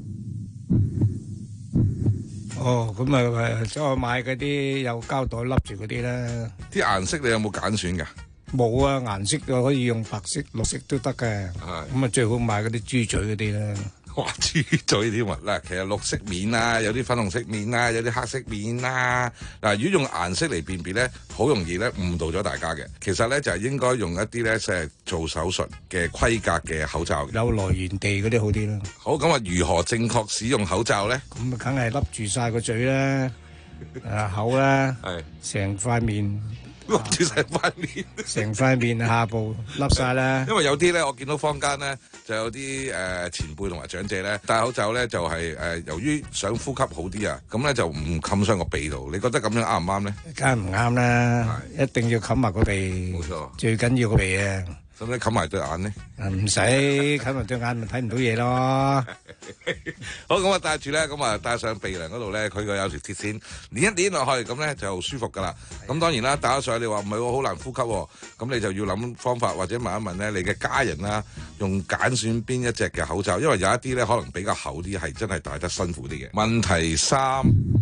哦，咁啊，再買嗰啲有膠袋笠住嗰啲啦。 啲顏色你有冇揀選噶？ 冇啊，顏色就可以用白色、綠色都得嘅。係咁啊，最好買嗰啲豬嘴嗰啲啦。 哇，豬嘴添啊！嗱，其實綠色面啊，有啲粉紅色面啊，有啲黑色面啊。嗱，如果用顏色嚟辨別咧，好容易咧誤導咗大家嘅。其實咧就係應該用一啲咧即係做手術嘅規格嘅口罩， 有來源地嗰啲好啲啦。 好，咁啊，如何正確使用口罩咧？ 咁啊，梗係笠住晒個嘴啦，啊口啦，係成塊面。 笠住成塊面， 成塊面下部笠晒啦。 因為有啲咧，我見到坊間咧就有啲誒、呃、前輩同埋長者咧戴口罩咧，就係、是、誒、呃、由於想呼吸好啲啊，咁咧就唔冚上個鼻度。你覺得咁樣啱唔啱咧？ 梗係唔啱啦，一定要冚埋個鼻。冇錯，最緊要個鼻啊！ 使唔使冚埋對眼咧？ 唔使冚埋對眼，咪睇唔到嘢咯。 好，咁啊戴住咧，咁啊戴上鼻梁嗰度咧，佢個有條鐵線，捻一捻落去，咁咧就舒服噶啦。咁當然啦，戴咗上去你話唔係喎，好難呼吸喎，咁你就要諗方法或者問一問咧，你嘅家人啦，用揀選邊一隻嘅口罩，因為有一啲咧可能比較厚啲，係真係戴得辛苦啲嘅。問題三。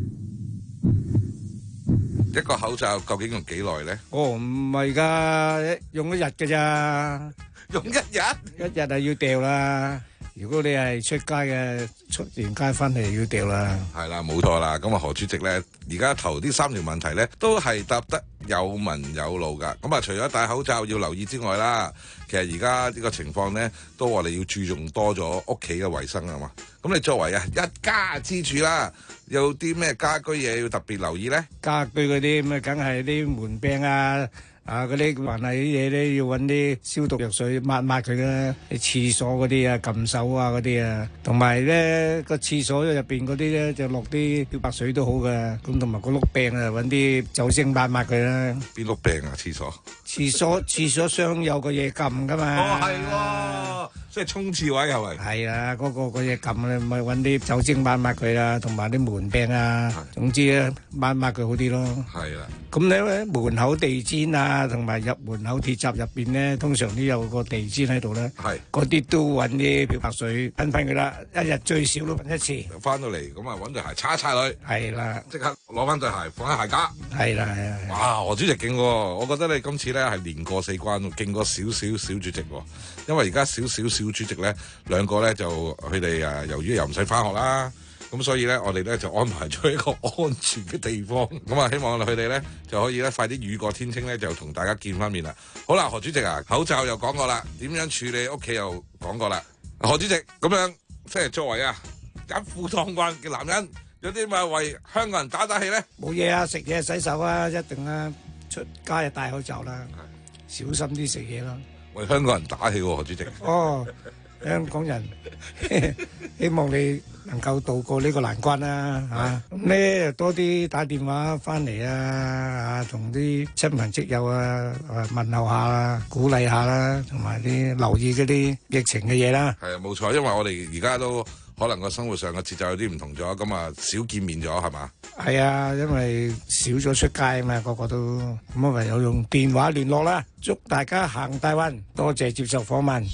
一個口罩究竟用幾耐咧？哦，唔係㗎，用一日㗎咋？用一日？一日係要掉啦。如果你係出街嘅，出完街翻嚟要掉啦。係啦，冇錯啦。咁啊，何主席咧，而家頭呢三條問題咧，都係答得有文有路㗎。咁啊，除咗戴口罩要留意之外啦，其實而家呢個情況咧，都我哋要注重多咗屋企嘅衞生啊嘛。咁你作為啊一家之主啦，有啲咩家居嘢要特別留意咧？家居嗰啲咁啊，梗係啲門柄啊。啊！嗰啲還係啲嘢咧，要揾啲消毒藥水抹抹佢啦。啲廁所嗰啲啊，撳手啊嗰啲啊，同埋咧個廁所入邊嗰啲咧就落啲漂白水都好噶。咁同埋個碌柄啊，揾啲酒精抹抹佢啦。邊碌柄啊？廁所？廁所廁所箱有個嘢撳噶嘛。哦，係喎，即係沖廁位係咪？係啊，嗰個個嘢撳咧，咪揾啲酒精抹抹佢啦，同埋啲門柄啊，總之咧抹抹佢好啲咯。係啦。咁咧門口地氈啊，同埋入門口鐵閘入邊咧，通常都有個地氈喺度咧。係。嗰啲都揾啲漂白水噴噴佢啦，一日最少都噴一次。翻到嚟咁啊，揾對鞋擦一擦佢。係啦。即刻攞翻對鞋放喺鞋架。係啦係啊。哇！何主席勁喎，我覺得你今次咧係連過四關，勁過少少小主席喎。因為而家少少小主席咧，兩個咧就佢哋誒，由於又唔使翻學啦。咁所以咧，我哋咧就安排咗一個安全嘅地方，咁啊，希望佢哋咧就可以咧快啲雨過天晴咧，就同大家見翻面啦。好啦，何主席啊，口罩又講過啦，點樣處理屋企又講過啦。何主席咁樣即係作為啊一夫當關嘅男人，有啲咪為香港人打打氣咧？冇嘢啊，食嘢洗手啊，一定啊，出街就戴口罩啦，小心啲食嘢啦。為香港人打氣喎，何主席。哦。香港人希望你能夠渡過呢個難關啦嚇，咁咧多啲打電話翻嚟啊，啊同啲親朋戚友啊問候下啦，鼓勵下啦，同埋啲留意嗰啲疫情嘅嘢啦。係啊，冇錯，因為我哋而家都可能個生活上嘅節奏有啲唔同咗，咁啊少見面咗係嘛？係啊，因為少咗出街啊嘛，個個都咁啊唯有用電話聯絡啦。祝大家行大運，多謝接受訪問。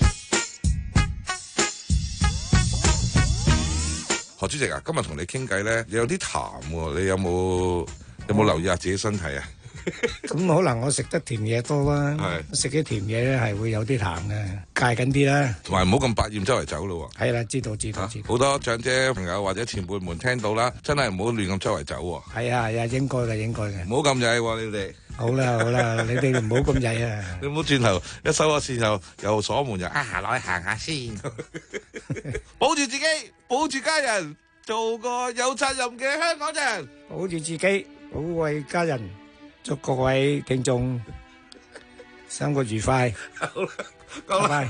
何主席啊，今日同你傾偈咧，你有啲痰喎，你有冇有冇留意下自己身體啊？咁可能我食得甜嘢多啦，食啲甜嘢咧係會有啲痰嘅，戒緊啲啦。同埋唔好咁百厭周圍走咯喎。係啦，知道知道知道。好多長者朋友或者前輩們聽到啦，真係唔好亂咁周圍走喎。係啊係啊，應該嘅應該嘅。唔好咁曳喎，你哋。好啦好啦，你哋唔好咁曳啊！你唔好轉頭一收咗線又又鎖門又啊，落去行下先，保住自己，保住家人，做個有責任嘅香港人，保住自己，保衛家人，祝各位聽眾生活愉快。好啦，拜拜。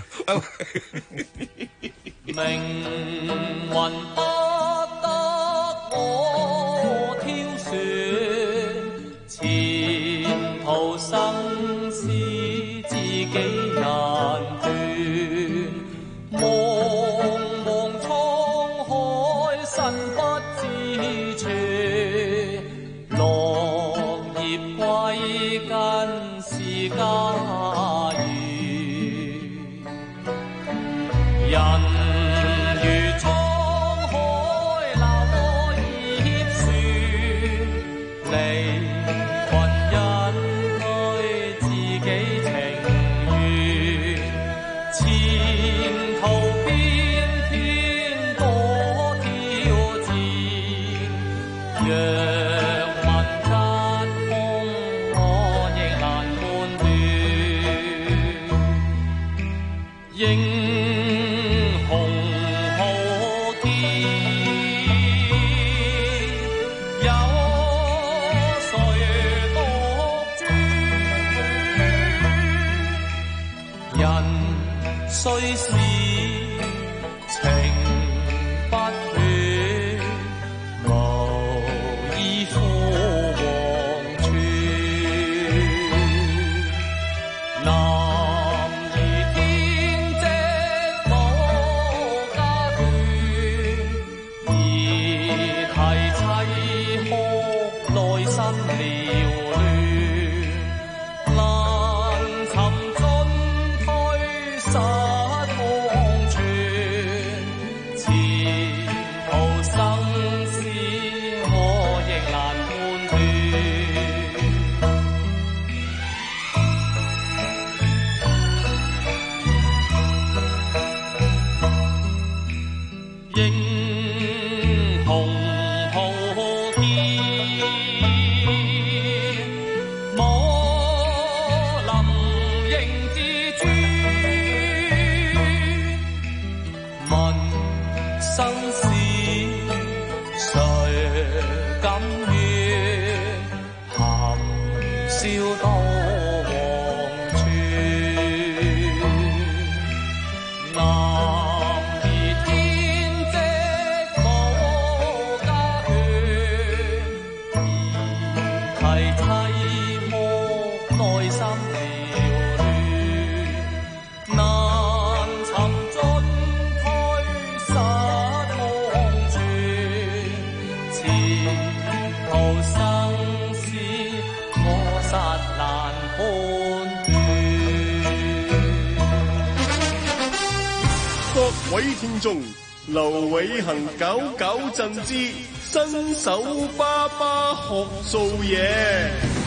命運不得我挑選。 生是自己人斷，茫茫滄海身不知處，落葉歸根是家園。人如滄海流過葉船，離群隱居自己情願，前途偏偏多挑戰，若問吉凶我亦難判斷，英雄豪傑有誰獨尊？人雖是情不斷，無以赴黃泉。男兒天職無家眷，兒啼凄哭內心撩亂，難尋進退失方寸，前途生死我亦難判斷。英雄豪傑武林仍自尊，問生死誰甘願，含笑到黃泉。男兒天職無家眷，兒啼凄哭內心撩亂，難尋進退失方寸，前途生死我實難判斷。 各位聽眾，劉偉恒九九贈之新手爸爸學做嘢。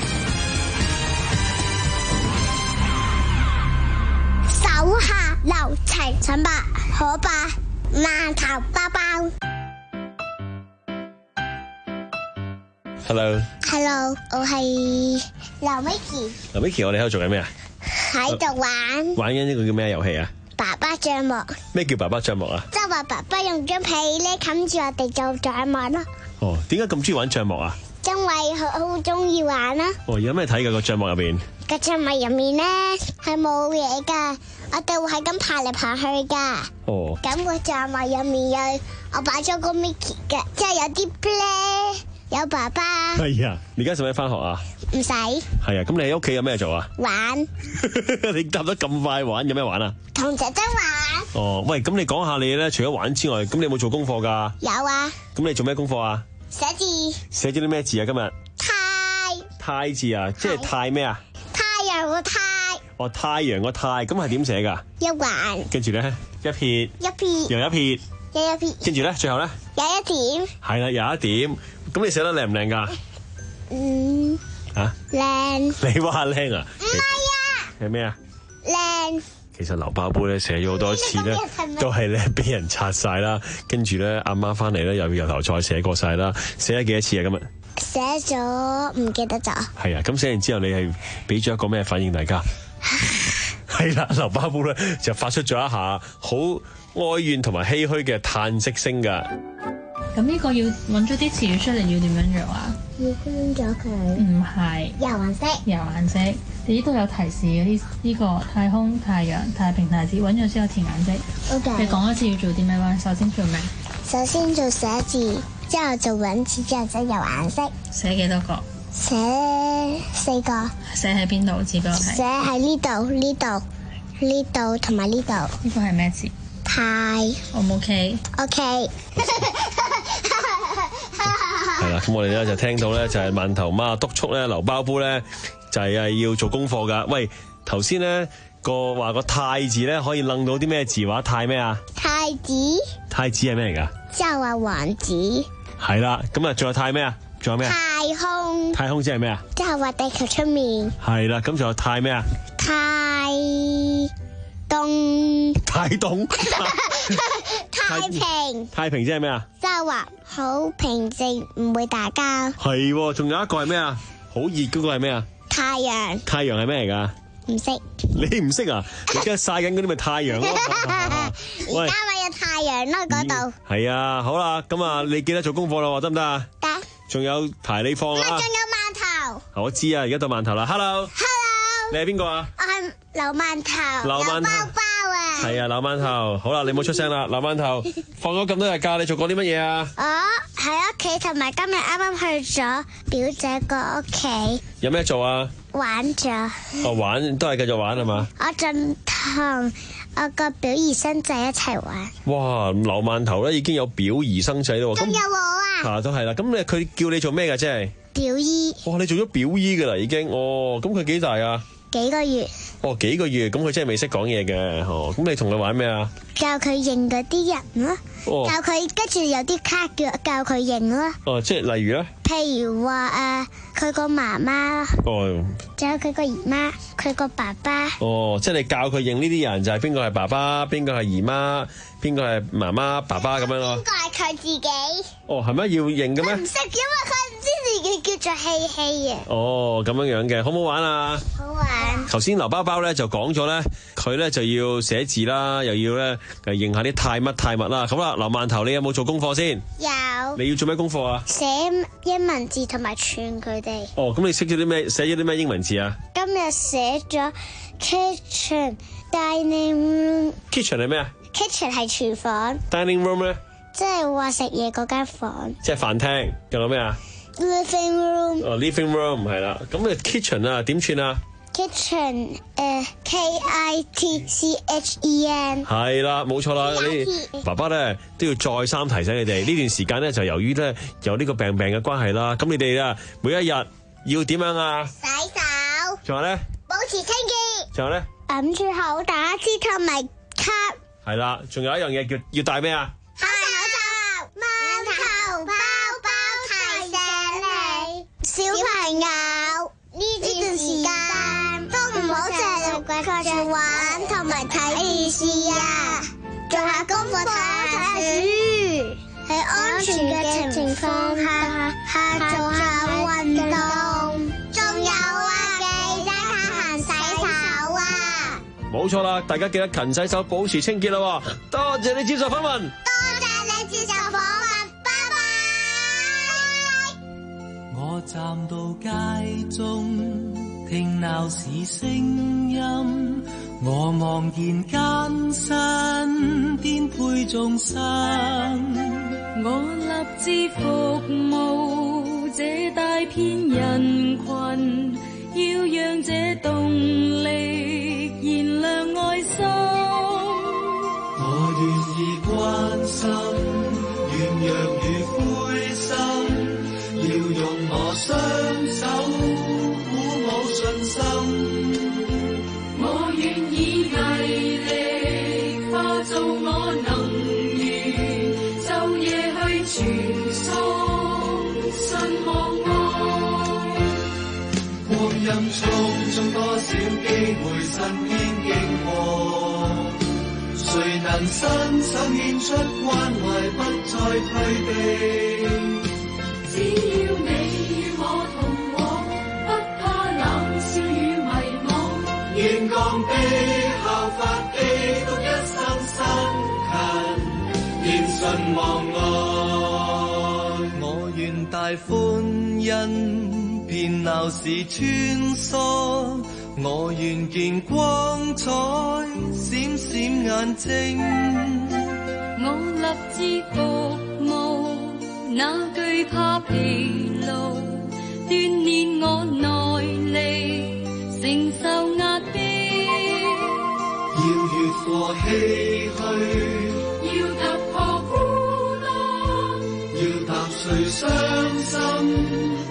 手下留情，陳伯可伯饅頭包包。 Hello， Hello， 我係劉 Vicky， 劉 Vicky， 我哋喺度做緊咩啊？ 喺度玩玩緊呢個叫咩遊戲啊？ 爸爸帳幕。 咩叫爸爸帳幕啊？ 即係話爸爸用張被咧冚住我哋做帳幕咯。 哦，點解咁中意玩帳幕啊？ 因為佢好中意玩啦。 哦，有咩睇㗎個帳幕入邊？ 個帳幕入面咧係冇嘢噶，我哋會係咁爬嚟爬去噶。 哦。 咁個帳幕入面有我擺咗個 Mickey 嘅，即係有啲 play，有爸爸。 係啊，你而家使唔使翻學啊？ 唔使。 係啊，咁你喺屋企有咩做啊？ 玩。 你答得咁快玩，有咩玩啊？ 同姐姐玩。 哦，喂，咁你講下你咧，除咗玩之外，咁你有冇做功課噶？ 有啊。咁你做咩功課啊？ 寫字。 寫咗啲咩字啊？今日？ 太。 太字啊，即係太咩啊？ 太陽個太。 哦，太陽個太，咁係點寫噶？ 一橫。 跟住咧，一撇。 一撇。 又一撇。 又一撇。 跟住咧，最後咧？ 有一點。 係啦，有一點。咁你寫得靚唔靚噶？ 嗯。 啊？ 靚。 你話靚啊？ 唔係啊。 係咩啊？ 靚。 其實劉包杯咧寫咗好多次咧，都係咧俾人拆晒啦，跟住咧阿媽翻嚟咧又要由頭再寫過晒啦。寫咗幾多次啊？今日寫咗唔記得咗。 係啊，咁寫完之後你係俾咗一個咩反應大家？係啦，劉包杯咧就發出咗一下好哀怨同埋唏噓嘅嘆息聲噶。 咁呢個要揾咗啲詞語出嚟，要點樣做啊？ 要圈咗佢。 唔係。 油顏色。 油顏色。你呢度有提示嘅呢？呢個太空、太陽、太平、太子，揾咗先有填顏色。 O K。 你講一次要做啲咩話？首先做咩？ 首先做寫字，之後做揾字，之後就油顏色。 寫幾多個？ 寫四個。 寫喺邊度？字俾我睇。 寫喺呢度、呢度、呢度同埋呢度。 呢個係咩字？ 太。 O 唔 OK？ OK。 係啦，咁我哋咧就聽到咧就係饅頭媽督促咧劉包夫咧就係要做功課噶。喂，頭先咧個話個太字咧可以楞到啲咩字話？太咩啊？ 太子。 太子係咩嚟噶？ 即係話王子。係啦，咁啊仲有太咩啊？仲有咩啊？ 太空。 太空即係咩啊？ 即係話地球出面。 係啦，咁仲有太咩啊？ 太東。 太東。 太平。 太平即係咩啊？ 即係話好平靜，唔會打交。 係，仲有一個係咩啊？好熱嗰個係咩啊？ 太陽。 太陽係咩嚟噶？ 唔識。 你唔識啊？你而家曬緊嗰啲咪太陽咯。 而家咪有太陽咯，嗰度。 係啊，好啦，咁啊，你記得做功課啦，得唔得啊？ 得。 仲有排你放啊。 仲有饅頭。 我知啊，而家到饅頭啦。Hello。 Hello。 你係邊個啊？ 我係劉饅頭。 劉饅頭。 包包啊。 係啊，劉饅頭。好啦，你唔好出聲啦，劉饅頭。放咗咁多日假，你做過啲乜嘢啊？ 我喺屋企，同埋今日啱啱去咗表姐個屋企。 有咩做啊？ 玩咗。 哦，玩都係繼續玩係嘛？ 我仲同我個表姨甥仔一齊玩。 哇，劉饅頭咧已經有表姨甥仔咯。 仲有我啊。 啊，都係啦。咁你佢叫你做咩噶？即係表姨。 哇，你做咗表姨噶啦，已經。哦，咁佢幾大啊？ 幾個月。 哦，幾個月，咁佢真係未識講嘢嘅。哦，咁你同佢玩咩啊？ 教佢認嗰啲人咯。 哦。 教佢跟住有啲卡叫教佢認咯。 哦，即係例如咧？ 譬如話誒，佢個媽媽。 哦。仲有佢個姨媽，佢個爸爸。 哦，即係你教佢認呢啲人就係邊個係爸爸，邊個係姨媽，邊個係媽媽、爸爸咁樣咯。 邊個係佢自己？ 哦，係咩要認嘅咩？ 佢唔識，因為佢唔知自己叫做希希啊。 哦，咁樣樣嘅，好唔好玩啊？ 好玩。 頭先劉包包咧就講咗咧，佢咧就要寫字啦，又要咧誒認下啲太乜太物啦。咁啦，劉饅頭你有冇做功課先？ 有。 你要做咩功課啊？ 寫英文字同埋串佢哋。 哦，咁你識咗啲咩？寫咗啲咩英文字啊？ 今日寫咗 kitchen dining room。kitchen 係咩啊 ？kitchen 係廚房。 dining room 咧？ 即係話食嘢嗰間房。 即係飯廳。仲有咩啊 ？living room。 哦 ，living room 係啦。咁你 kitchen 啊？點串啊 ？kitchen 誒、uh, K I T C H E N。係啦，冇錯啦。你爸爸咧都要再三提醒你哋，呢段時間咧就由於咧有呢個病病嘅關係啦。咁你哋啊每一日要點樣啊？ 洗手。 仲有咧？ 保持清潔。 仲有咧？ 揞住口打支同埋吸。 係啦，仲有一樣嘢叫要帶咩啊？ 戴口罩。饅頭包包提醒你，小朋友呢段時間都唔好淨係掛住玩同埋睇電視啊，做下功課睇下書，喺安全嘅情況下下做下運動，仲有啊記得行洗手啊！ 冇錯啦，大家記得勤洗手，保持清潔啦！多謝你接受訪問， 多謝你接受訪問，拜拜。 我站到街中，聽鬧市聲音，我望見艱辛顛沛眾生， 我立志服務這大片人群，要讓這動力燃亮愛心。 我願意關心軟弱與灰心，要用我雙手鼓舞信心。 我願意毅力化做我能源，晝夜去傳送信望愛。 光陰匆匆，多少機會身邊經過，誰能伸手獻出關懷，不再退避。 只要你與我同往，不怕冷笑與迷惘。 願降卑效法基督一生辛勤，獻信望愛。我願大歡欣，遍鬧市穿梭。我願見光彩，閃閃眼睛。 我立志服務，哪懼怕疲勞， 鍛鍊我耐力，承受壓迫。 要越過唏噓， 要突破孤單， 要踏碎傷心。